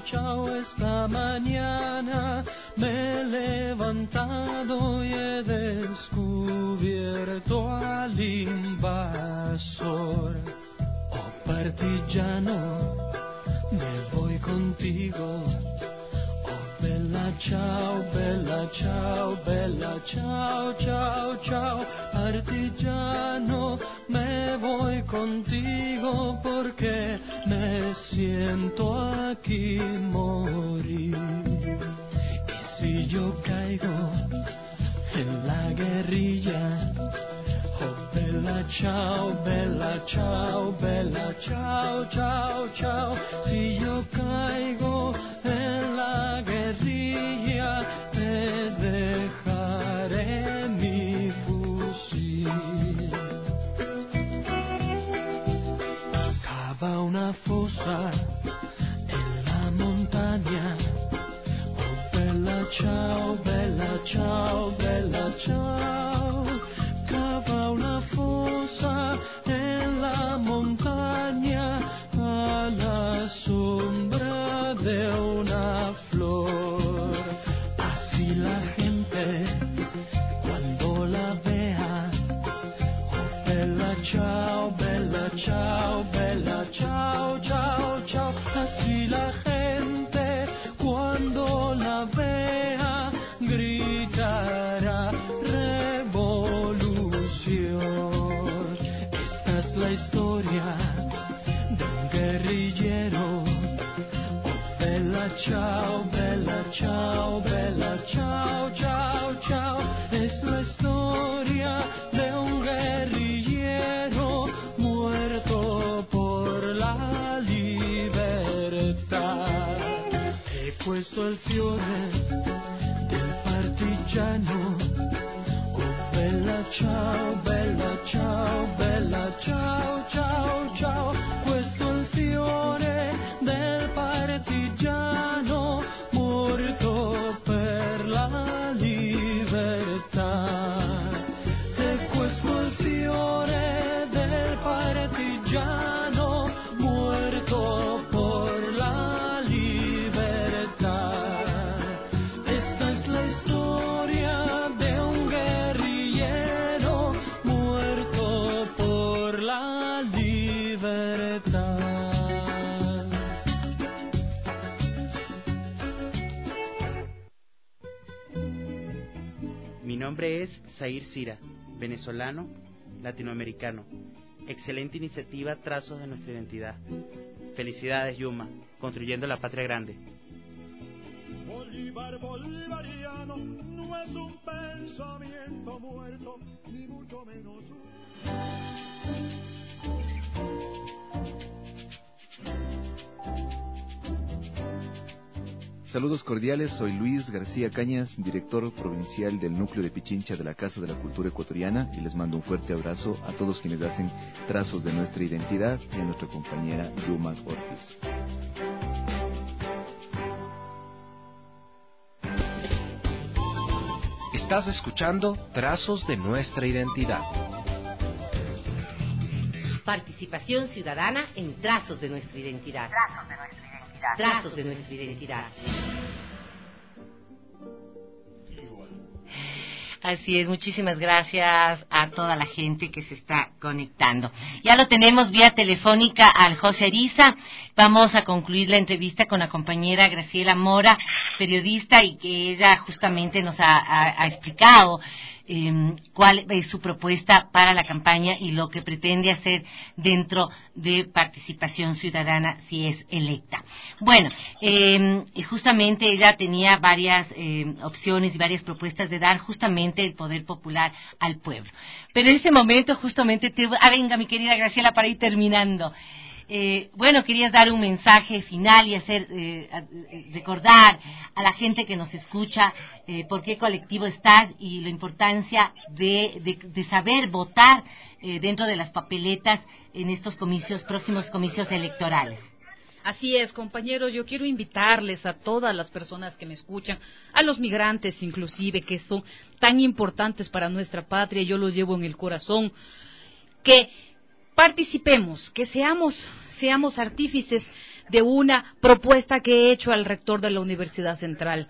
chao, esta mañana me he levantado y he descubierto al invasor. Oh partigiano, me voy contigo. Oh bella ciao, bella ciao, bella ciao, ciao, ciao. Partigiano, me voy contigo porque me siento aquí morir. Y si yo caigo en la guerrilla, oh bella ciao, bella ciao, bella ciao, ciao, ciao. Si yo caigo en la guerrilla, te dejaré mi fusil. Cava una fosa en la montaña. Oh bella ciao, bella ciao, bella ciao. Cava una fosa en la montaña a la sombra de una flor. Así la gente cuando la vea, oh bella ciao, bella ciao, bella ciao, ciao, ciao. Así la gente cuando la vea gritará revolución. Esta es la historia de un guerrillero. Oh bella ciao, bella ciao, bella ciao, ciao, ciao. Es la historia de un guerrillero muerto por la libertad. He puesto el fiore del partigiano. Oh bella ciao, bella ciao, bella ciao, ciao, ciao. Questo è il fiore del partigiano morto per la libertà. E questo è il fiore del partigiano muerto por la libertà. Esta es la historia de un guerrillero muerto por la libertà. Mi nombre es Zair Sira, venezolano, latinoamericano. Excelente iniciativa, Trazos de Nuestra Identidad. Felicidades, Yuma, construyendo la patria grande. Bolívar bolivariano no es un pensamiento muerto, ni mucho menos un... Saludos cordiales, soy Luis García Cañas, director provincial del Núcleo de Pichincha de la Casa de la Cultura Ecuatoriana, y les mando un fuerte abrazo a todos quienes hacen trazos de nuestra identidad y a nuestra compañera Yuma Ortiz. Estás escuchando Trazos de Nuestra Identidad. Participación ciudadana en Trazos de Nuestra Identidad. Trazos de Nuestra Identidad. Trazos de Nuestra Identidad. Así es, muchísimas gracias a toda la gente que se está conectando. Ya lo tenemos vía telefónica al José Ariza. Vamos a concluir la entrevista con la compañera Graciela Mora, periodista, y que ella justamente nos ha, ha, ha explicado eh, cuál es su propuesta para la campaña y lo que pretende hacer dentro de Participación Ciudadana si es electa. Bueno, eh, justamente ella tenía varias eh, opciones y varias propuestas de dar justamente el poder popular al pueblo. Pero en este momento justamente te... Ah, venga, mi querida Graciela, para ir terminando. Eh, bueno, querías dar un mensaje final y hacer eh, recordar a la gente que nos escucha eh, por qué colectivo estás y la importancia de, de, de saber votar eh, dentro de las papeletas en estos comicios, próximos comicios electorales. Así es, compañeros, yo quiero invitarles a todas las personas que me escuchan, a los migrantes inclusive, que son tan importantes para nuestra patria, yo los llevo en el corazón, que participemos, que seamos, seamos artífices de una propuesta que he hecho al rector de la Universidad Central,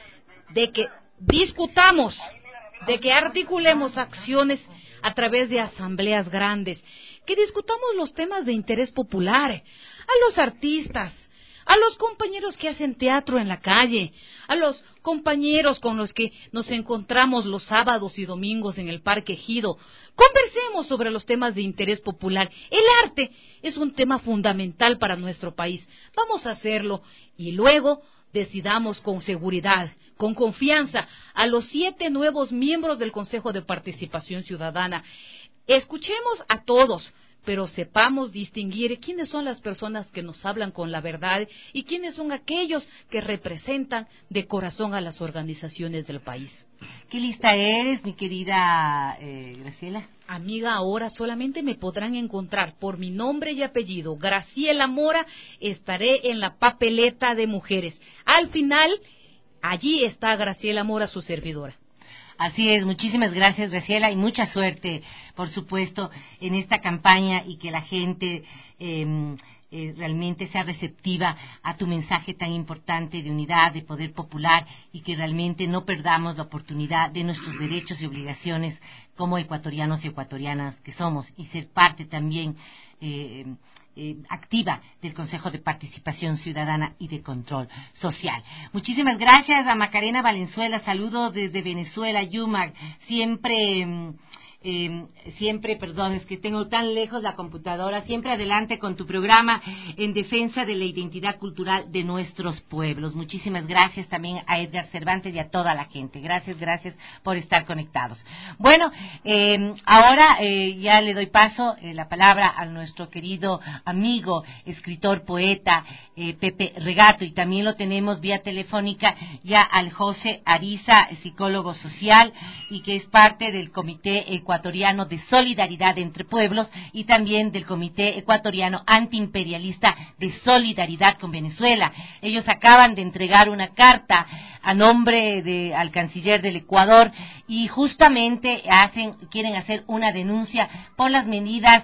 de que discutamos, de que articulemos acciones a través de asambleas grandes, que discutamos los temas de interés popular, a los artistas, a los compañeros que hacen teatro en la calle, a los compañeros con los que nos encontramos los sábados y domingos en el Parque Ejido. Conversemos sobre los temas de interés popular. El arte es un tema fundamental para nuestro país. Vamos a hacerlo y luego decidamos con seguridad, con confianza, a los siete nuevos miembros del Consejo de Participación Ciudadana. Escuchemos a todos, pero sepamos distinguir quiénes son las personas que nos hablan con la verdad y quiénes son aquellos que representan de corazón a las organizaciones del país. ¿Qué lista eres, mi querida eh, Graciela? Amiga, ahora solamente me podrán encontrar por mi nombre y apellido, Graciela Mora. Estaré en la papeleta de mujeres. Al final, allí está Graciela Mora, su servidora. Así es, muchísimas gracias, Graciela, y mucha suerte, por supuesto, en esta campaña y que la gente eh, eh, realmente sea receptiva a tu mensaje tan importante de unidad, de poder popular, y que realmente no perdamos la oportunidad de nuestros derechos y obligaciones como ecuatorianos y ecuatorianas que somos, y ser parte también eh, Eh, activa del Consejo de Participación Ciudadana y de Control Social. Muchísimas gracias a Macarena Valenzuela, saludo desde Venezuela, Yumac, siempre... Eh, siempre, perdón, es que tengo tan lejos la computadora, siempre adelante con tu programa en defensa de la identidad cultural de nuestros pueblos. Muchísimas gracias también a Edgar Cervantes y a toda la gente. Gracias, gracias por estar conectados. Bueno, eh, ahora eh, ya le doy paso eh, la palabra a nuestro querido amigo, escritor, poeta, eh, Pepe Regato, y también lo tenemos vía telefónica ya al José Ariza, psicólogo social, y que es parte del Comité Ecuatoriano de Solidaridad entre Pueblos y también del Comité Ecuatoriano Antiimperialista de Solidaridad con Venezuela. Ellos acaban de entregar una carta a nombre de al canciller del Ecuador y justamente hacen quieren hacer una denuncia por las medidas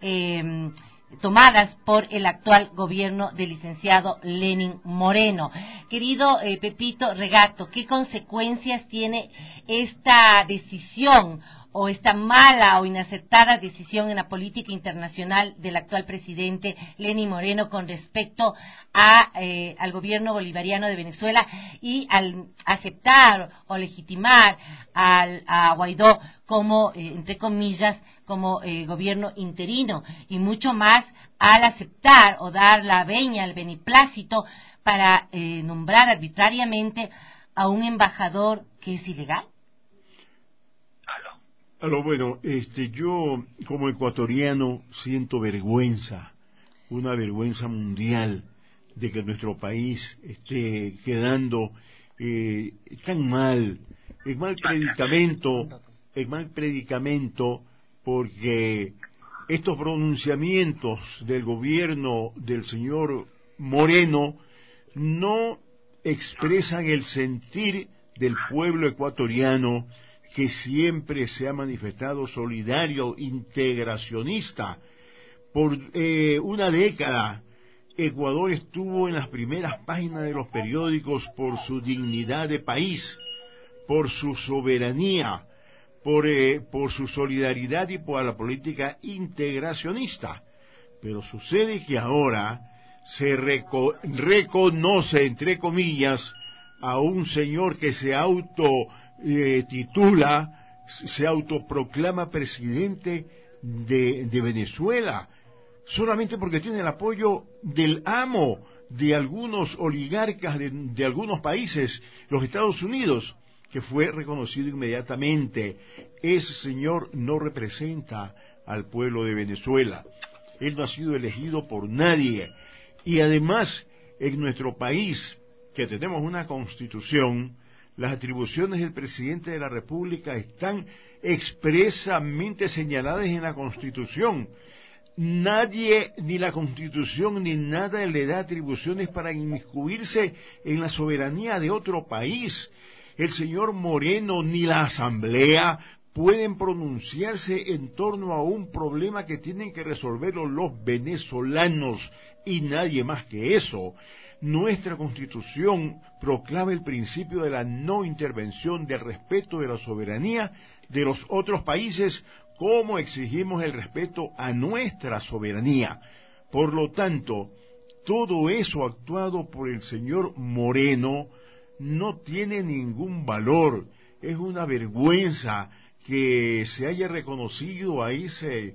eh, tomadas por el actual gobierno del licenciado Lenín Moreno. Querido eh, Pepito Regato, ¿qué consecuencias tiene esta decisión o esta mala o inaceptada decisión en la política internacional del actual presidente Lenín Moreno con respecto a eh, al gobierno bolivariano de Venezuela y al aceptar o legitimar al, a Guaidó como, eh, entre comillas, como eh, gobierno interino, y mucho más al aceptar o dar la veña, el beneplácito para eh, nombrar arbitrariamente a un embajador que es ilegal? Aló, bueno, este, yo como ecuatoriano siento vergüenza, una vergüenza mundial de que nuestro país esté quedando eh, tan mal, en mal predicamento, en mal predicamento, porque estos pronunciamientos del gobierno del señor Moreno no expresan el sentir del pueblo ecuatoriano, que siempre se ha manifestado solidario, integracionista. Por eh, una década, Ecuador estuvo en las primeras páginas de los periódicos por su dignidad de país, por su soberanía, por, eh, por su solidaridad y por la política integracionista. Pero sucede que ahora se reco- reconoce, entre comillas, a un señor que se auto Eh, titula, se autoproclama presidente de, de Venezuela, solamente porque tiene el apoyo del amo de algunos oligarcas de, de algunos países, los Estados Unidos, que fue reconocido inmediatamente. Ese señor no representa al pueblo de Venezuela, él no ha sido elegido por nadie, y además en nuestro país, que tenemos una constitución, las atribuciones del presidente de la República están expresamente señaladas en la Constitución. Nadie, ni la Constitución, ni nada le da atribuciones para inmiscuirse en la soberanía de otro país. El señor Moreno, ni la Asamblea, pueden pronunciarse en torno a un problema que tienen que resolverlo los venezolanos y nadie más que eso. Nuestra Constitución proclama el principio de la no intervención, del respeto de la soberanía de los otros países, como exigimos el respeto a nuestra soberanía. Por lo tanto, todo eso actuado por el señor Moreno no tiene ningún valor. Es una vergüenza que se haya reconocido a ese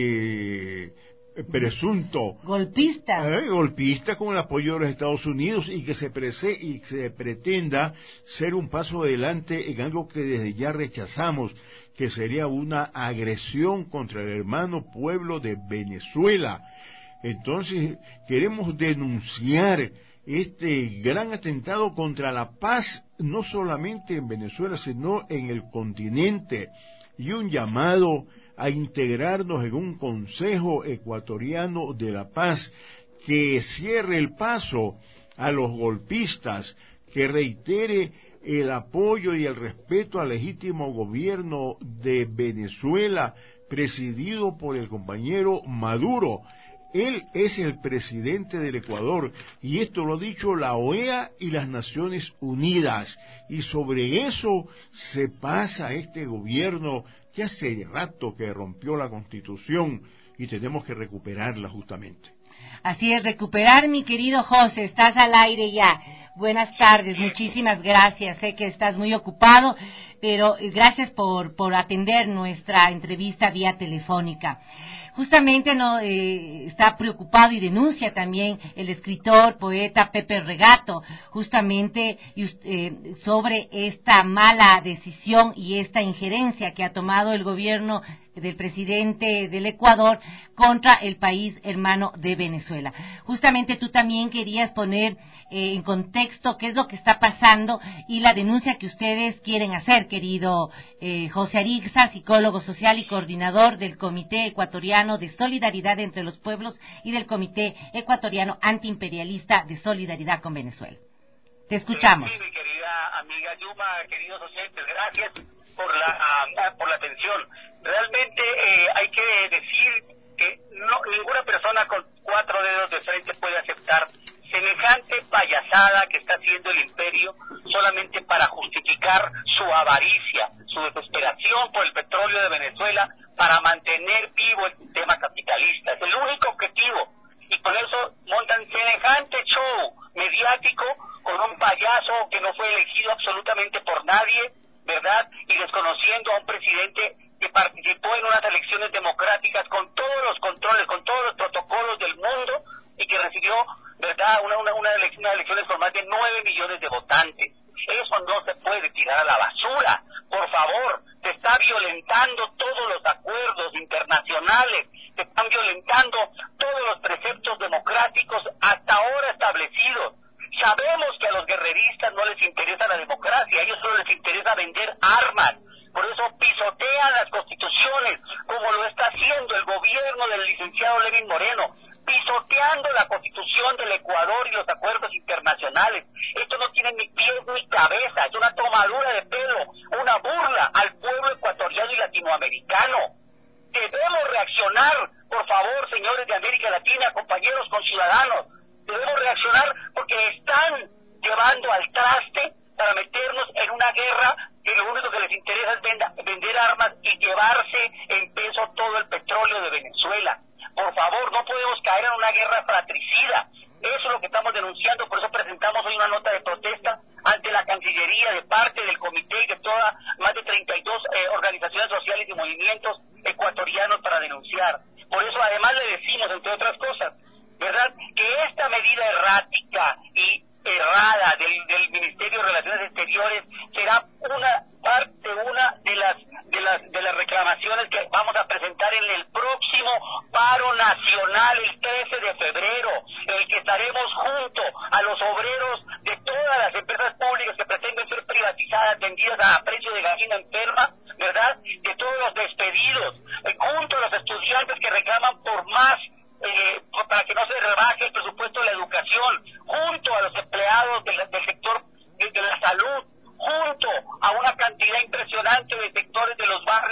eh, presunto golpista eh, golpista con el apoyo de los Estados Unidos y que se prese, y se pretenda ser un paso adelante en algo que desde ya rechazamos, que sería una agresión contra el hermano pueblo de Venezuela. Entonces queremos denunciar este gran atentado contra la paz, no solamente en Venezuela, sino en el continente, y un llamado a integrarnos en un Consejo Ecuatoriano de la Paz que cierre el paso a los golpistas, que reitere el apoyo y el respeto al legítimo gobierno de Venezuela, presidido por el compañero Maduro. Él es el presidente del Ecuador, y esto lo ha dicho la O E A y las Naciones Unidas, y sobre eso se pasa este gobierno que hace rato que rompió la Constitución y tenemos que recuperarla justamente. Así es, recuperar, mi querido José, estás al aire ya. Buenas tardes, muchísimas gracias. Sé que estás muy ocupado, pero gracias por, por atender nuestra entrevista vía telefónica. Justamente no eh, está preocupado y denuncia también el escritor, poeta Pepe Regato, justamente eh, sobre esta mala decisión y esta injerencia que ha tomado el gobierno del presidente del Ecuador contra el país hermano de Venezuela. Justamente tú también querías poner eh, en contexto qué es lo que está pasando y la denuncia que ustedes quieren hacer, querido eh, José Ariza, psicólogo social y coordinador del Comité Ecuatoriano de Solidaridad entre los Pueblos y del Comité Ecuatoriano Antiimperialista de Solidaridad con Venezuela. Te escuchamos. Sí, mi querida amiga Yuma, queridos oyentes, gracias por la, por la atención. Realmente eh, hay que decir que no, ninguna persona con cuatro dedos de frente puede aceptar semejante payasada que está haciendo el imperio solamente para justificar su avaricia, su desesperación por el petróleo de Venezuela, para mantener vivo el sistema capitalista. Es el único objetivo. Y con eso montan semejante show mediático con un payaso que no fue elegido absolutamente por nadie, ¿verdad? Y desconociendo a un presidente que participó en unas elecciones democráticas con todos los controles, con todos los protocolos del mundo, y que recibió, ¿verdad?, una, una, una elección, unas elecciones con más de nueve millones de votantes. Eso no se puede tirar a la basura. Por favor, se está violentando todos los acuerdos internacionales, se están violentando todos los preceptos democráticos hasta ahora establecidos. Sabemos que a los guerreristas no les interesa la democracia, a ellos solo les interesa vender armas. Por eso pisotean las constituciones, como lo está haciendo el gobierno del licenciado Lenín Moreno, pisoteando la constitución del Ecuador y los acuerdos internacionales. Esto no tiene ni pies ni cabeza, es una tomadura de pelo, una burla al pueblo ecuatoriano y latinoamericano. Debemos reaccionar, por favor, señores de América Latina, compañeros conciudadanos, debemos reaccionar porque están llevando al traste para meternos en una guerra que lo único que les interesa es venda, vender armas y llevarse en peso todo el petróleo de Venezuela. Por favor, no podemos caer en una guerra fratricida. Eso es lo que estamos denunciando, por eso presentamos hoy una nota de protesta ante la Cancillería de parte del comité y de todas más de treinta y dos eh, organizaciones sociales y movimientos ecuatorianos para denunciar. Por eso además le decimos, entre otras cosas, ¿verdad?, que esta medida errática y errada del, del Ministerio de Relaciones Exteriores será una parte, una de las de las de las reclamaciones que vamos a presentar en el próximo paro nacional el trece de febrero, en el que estaremos junto a los obreros de todas las empresas públicas que pretenden ser privatizadas, vendidas a precio de gallina enferma, ¿verdad?, de todos los despedidos, eh, junto a los estudiantes que reclaman por más Eh, para que no se rebaje el presupuesto de la educación, junto a los empleados del, del sector de, de la salud, junto a una cantidad impresionante de sectores de los barrios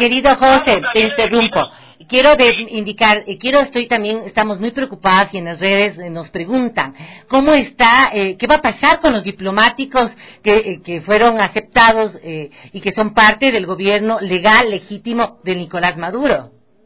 querido José, te interrumpo. Quiero de indicar, eh, quiero estoy también, estamos muy preocupadas y en las redes eh, nos preguntan cómo está, eh, qué va a pasar con los diplomáticos que, eh, que fueron aceptados eh, y que son parte del gobierno legal, legítimo de Nicolás Maduro.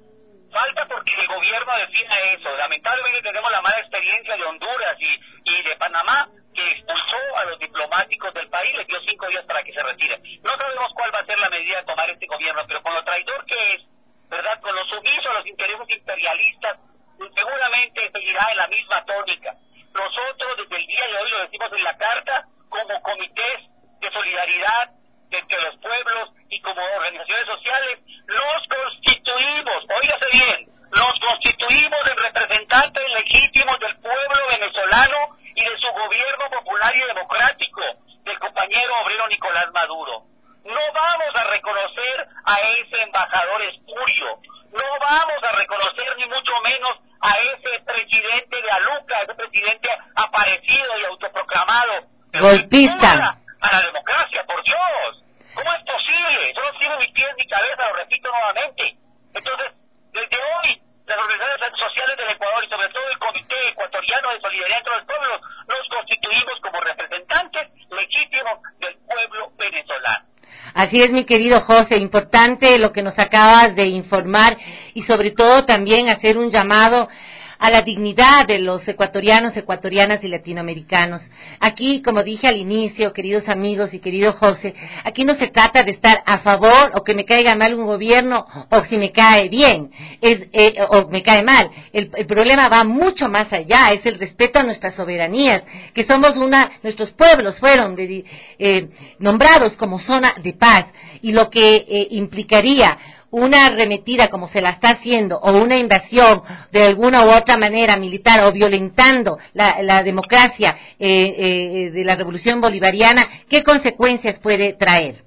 Falta porque el gobierno defina eso. Lamentablemente tenemos la mala experiencia de Honduras y, y de Panamá, que expulsó a los diplomáticos del país, les dio cinco días para que se retiren. No sabemos cuál va a ser la medida de tomar este gobierno, pero con lo traidor que es, ¿verdad?, con lo sumiso a los intereses imperialistas, seguramente seguirá en la misma tónica. Nosotros desde el día de hoy, lo decimos en la carta, como comités de solidaridad entre los pueblos y como organizaciones sociales, nos constituimos, óigase bien, nos constituimos en representantes legítimos del pueblo venezolano y de su gobierno popular y democrático, del compañero obrero Nicolás Maduro. No vamos a reconocer a ese embajador espurio, no vamos a reconocer ni mucho menos a ese presidente de Aluca, ese presidente aparecido y autoproclamado. Golpista. A la democracia, por Dios. ¿Cómo es posible? Yo no tiene ni pies ni cabeza, lo repito nuevamente. Entonces, desde hoy, las organizaciones sociales del Ecuador y sobre todo el Comité Ecuatoriano de Solidaridad entre los Pueblos, nos constituimos como representantes legítimos del pueblo venezolano. Así es, mi querido José, importante lo que nos acabas de informar y sobre todo también hacer un llamado a la dignidad de los ecuatorianos, ecuatorianas y latinoamericanos. Aquí, como dije al inicio, queridos amigos y querido José, aquí no se trata de estar a favor o que me caiga mal un gobierno o si me cae bien es eh, o me cae mal. El, el problema va mucho más allá, es el respeto a nuestras soberanías, que somos una, nuestros pueblos fueron de, eh, nombrados como zona de paz y lo que eh, implicaría una arremetida como se la está haciendo o una invasión de alguna u otra manera militar o violentando la, la democracia eh, eh, de la revolución bolivariana, ¿qué consecuencias puede traer?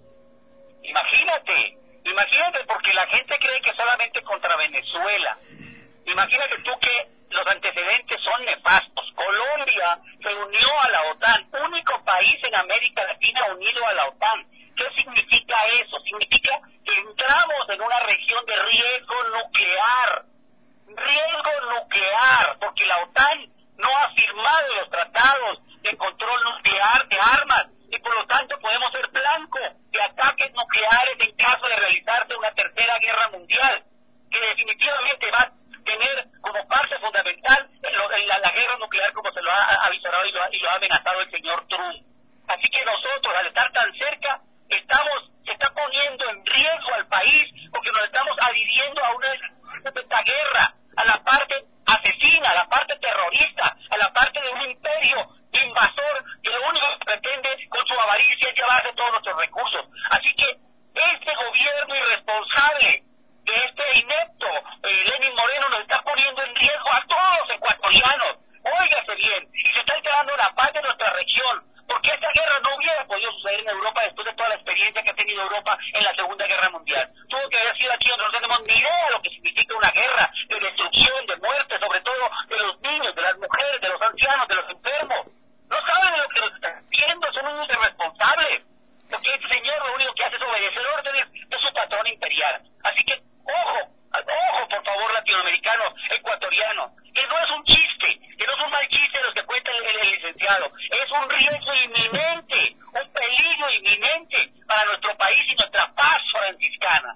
Imagínate, imagínate porque la gente cree que solamente contra Venezuela. Imagínate tú que los antecedentes son nefastos. Colombia se unió a la OTAN, único país en América Latina unido a la OTAN. ¿Qué significa eso? Significa que entramos en una región de riesgo nuclear. Riesgo nuclear, porque la OTAN no ha firmado los tratados de control nuclear de armas y por lo tanto podemos ser blanco de ataques nucleares en caso de realizarse una tercera guerra mundial, que definitivamente va a tener como parte fundamental en lo, en la, la guerra nuclear, como se lo ha avisado y lo, y lo ha amenazado el señor Trump. Así que nosotros, al estar tan cerca, estamos, se está poniendo en riesgo al país porque nos estamos adhiriendo a una de esta guerra, a la parte asesina, a la parte terrorista, a la parte de un imperio invasor que lo único que pretende con su avaricia es llevarse todos nuestros recursos. Así que este gobierno irresponsable de este inepto eh, Lenín Moreno nos está poniendo en riesgo a todos los ecuatorianos. Óigase bien, y se está alterando la paz de nuestra región, porque esta guerra no hubiera podido suceder en Europa después de toda la experiencia que ha tenido Europa en la Segunda Guerra Mundial. Tuvo que haber sido aquí donde no tenemos ni idea de lo que significa una guerra, de destrucción, de muerte, sobre todo de los niños, de las mujeres, de los ancianos, de los enfermos. No saben de lo que nos están haciendo, son unos irresponsables, porque este señor lo único que hace es obedecer órdenes de su patrón imperial. Así que, ojo, ojo por favor latinoamericanos, ecuatorianos, que no es un chiste, que no es un mal chiste los que cuenta el, el, el licenciado, es un riesgo inminente, un peligro inminente para nuestro país y nuestra paz franciscana.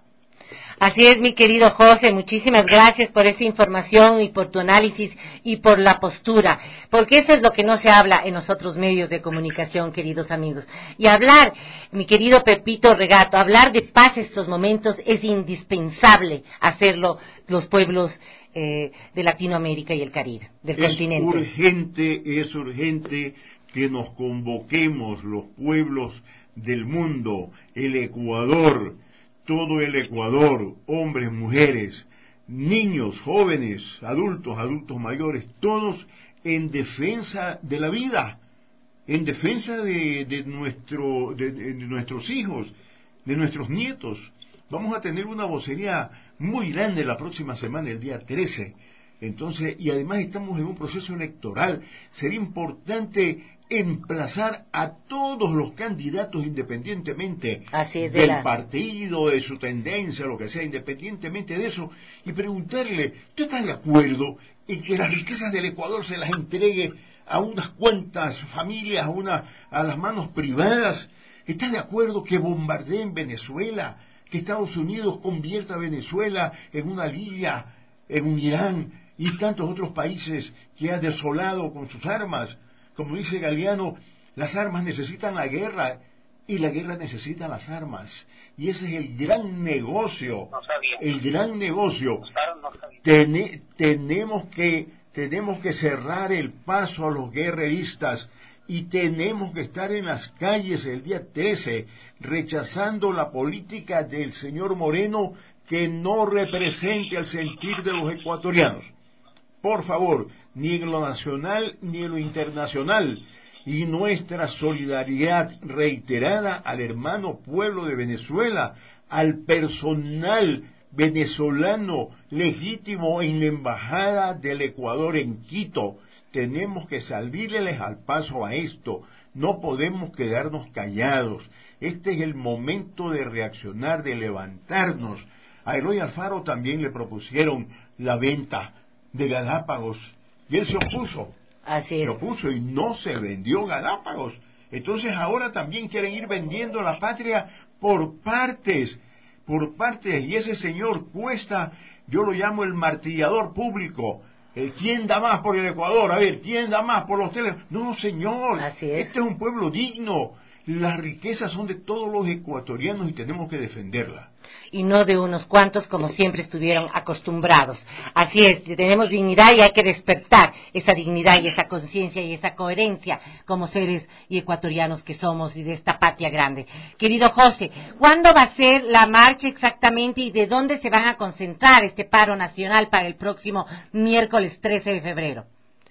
Así es, mi querido José, muchísimas gracias por esa información y por tu análisis y por la postura, porque eso es lo que no se habla en los otros medios de comunicación, queridos amigos. Y hablar, mi querido Pepito Regato, hablar de paz en estos momentos es indispensable hacerlo los pueblos eh, de Latinoamérica y el Caribe, del es continente. Es urgente, es urgente que nos convoquemos los pueblos del mundo, el Ecuador, todo el Ecuador, hombres, mujeres, niños, jóvenes, adultos, adultos mayores, todos en defensa de la vida, en defensa de, de, nuestro, de, de nuestros hijos, de nuestros nietos. Vamos a tener una vocería muy grande la próxima semana, el día trece. Entonces, y además estamos en un proceso electoral. Sería importante emplazar a todos los candidatos independientemente Así es, de del la... partido, de su tendencia, lo que sea, independientemente de eso, y preguntarle, ¿tú estás de acuerdo en que las riquezas del Ecuador se las entregue a unas cuantas familias, a, una, a las manos privadas? ¿Estás de acuerdo que bombardeen Venezuela, que Estados Unidos convierta a Venezuela en una Libia, en un Irán y tantos otros países que ha desolado con sus armas? Como dice Galeano, las armas necesitan la guerra y la guerra necesita las armas. Y ese es el gran negocio, No sabía. el gran negocio. No sabía. Tene, tenemos que tenemos que cerrar el paso a los guerreristas y tenemos que estar en las calles el día trece rechazando la política del señor Moreno que no represente el sentir de los ecuatorianos. Por favor, ni en lo nacional ni en lo internacional, y nuestra solidaridad reiterada al hermano pueblo de Venezuela, al personal venezolano legítimo en la embajada del Ecuador en Quito. Tenemos que salirles al paso a esto, no podemos quedarnos callados. Este es el momento de reaccionar, de levantarnos. A Eloy Alfaro también le propusieron la venta de Galápagos y él se opuso. Así es. Se opuso y no se vendió Galápagos. Entonces ahora también quieren ir vendiendo la patria por partes, por partes, y ese señor Cuesta, yo lo llamo el martillador público. Eh, ¿Quién da más por el Ecuador? A ver, ¿quién da más por los teles? No, señor, Así es. Este es un pueblo digno. Las riquezas son de todos los ecuatorianos y tenemos que defenderlas. Y no de unos cuantos como siempre estuvieron acostumbrados. Así es, tenemos dignidad y hay que despertar esa dignidad y esa conciencia y esa coherencia como seres y ecuatorianos que somos y de esta patria grande. Querido José, ¿cuándo va a ser la marcha exactamente y de dónde se van a concentrar este paro nacional para el próximo miércoles trece de febrero?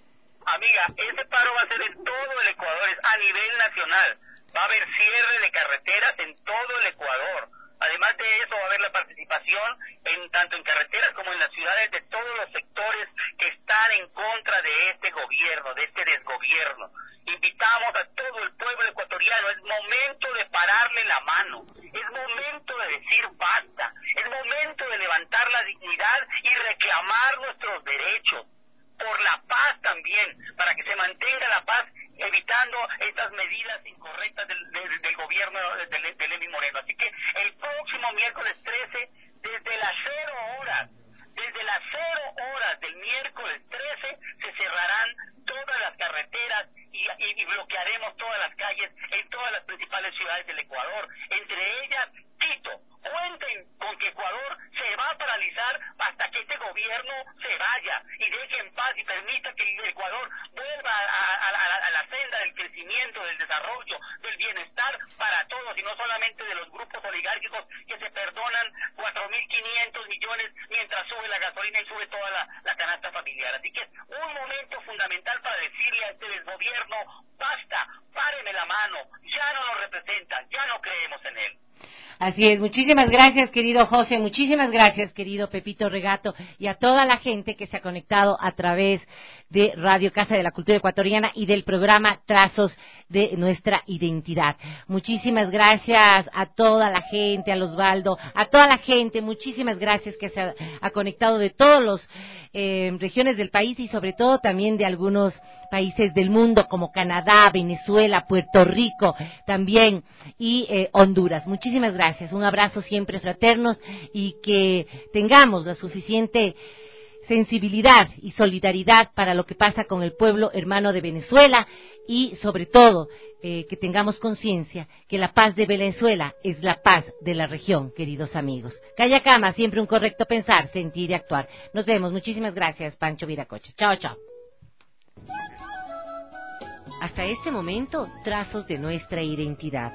Amiga, ese paro va a ser en todo el Ecuador, es a nivel nacional. Va a haber cierre de carreteras en todo el Ecuador. Además de eso va a haber la participación en tanto en carreteras como en las ciudades de todos los sectores que están en contra de este gobierno, de este desgobierno. Invitamos a todo el pueblo ecuatoriano, es momento de pararle la mano, es momento de decir basta, es momento de levantar la dignidad y reclamar nuestros derechos. Por la paz también, para que se mantenga la paz, evitando estas medidas incorrectas del, del, del gobierno de, de, de Lenín Moreno. Así que el próximo miércoles trece, desde las cero horas, desde las cero horas del miércoles trece, se cerrarán todas las carreteras y, y, y bloquearemos todas las calles en todas las principales ciudades del Ecuador, entre ellas Quito. Cuenten con que Ecuador se va a paralizar hasta que este gobierno se vaya y deje en paz y permita que el Ecuador vuelva a, a, a, a la senda del crecimiento, del desarrollo, del bienestar para todos y no solamente de los grupos oligárquicos que se perdonan cuatro mil quinientos millones mientras sube la gasolina y sube toda la, la canasta familiar. Así que es un momento fundamental para decirle a este desgobierno, basta, páreme la mano, ya no nos representa, ya no creemos en él. Así es, muchísimas gracias querido José, muchísimas gracias querido Pepito Regato y a toda la gente que se ha conectado a través de Radio Casa de la Cultura Ecuatoriana y del programa Trazos de Nuestra Identidad. Muchísimas gracias a toda la gente, a Osvaldo, a toda la gente, muchísimas gracias que se ha, ha conectado de todas las eh, regiones del país y sobre todo también de algunos países del mundo como Canadá, Venezuela, Puerto Rico también y eh, Honduras. Muchísimas gracias, un abrazo siempre fraternos y que tengamos la suficiente sensibilidad y solidaridad para lo que pasa con el pueblo hermano de Venezuela y sobre todo eh, que tengamos conciencia que la paz de Venezuela es la paz de la región, queridos amigos. Calla Cama, siempre un correcto pensar, sentir y actuar. Nos vemos, muchísimas gracias, Pancho Viracocha. Chao, chao. Hasta este momento, Trazos de Nuestra Identidad.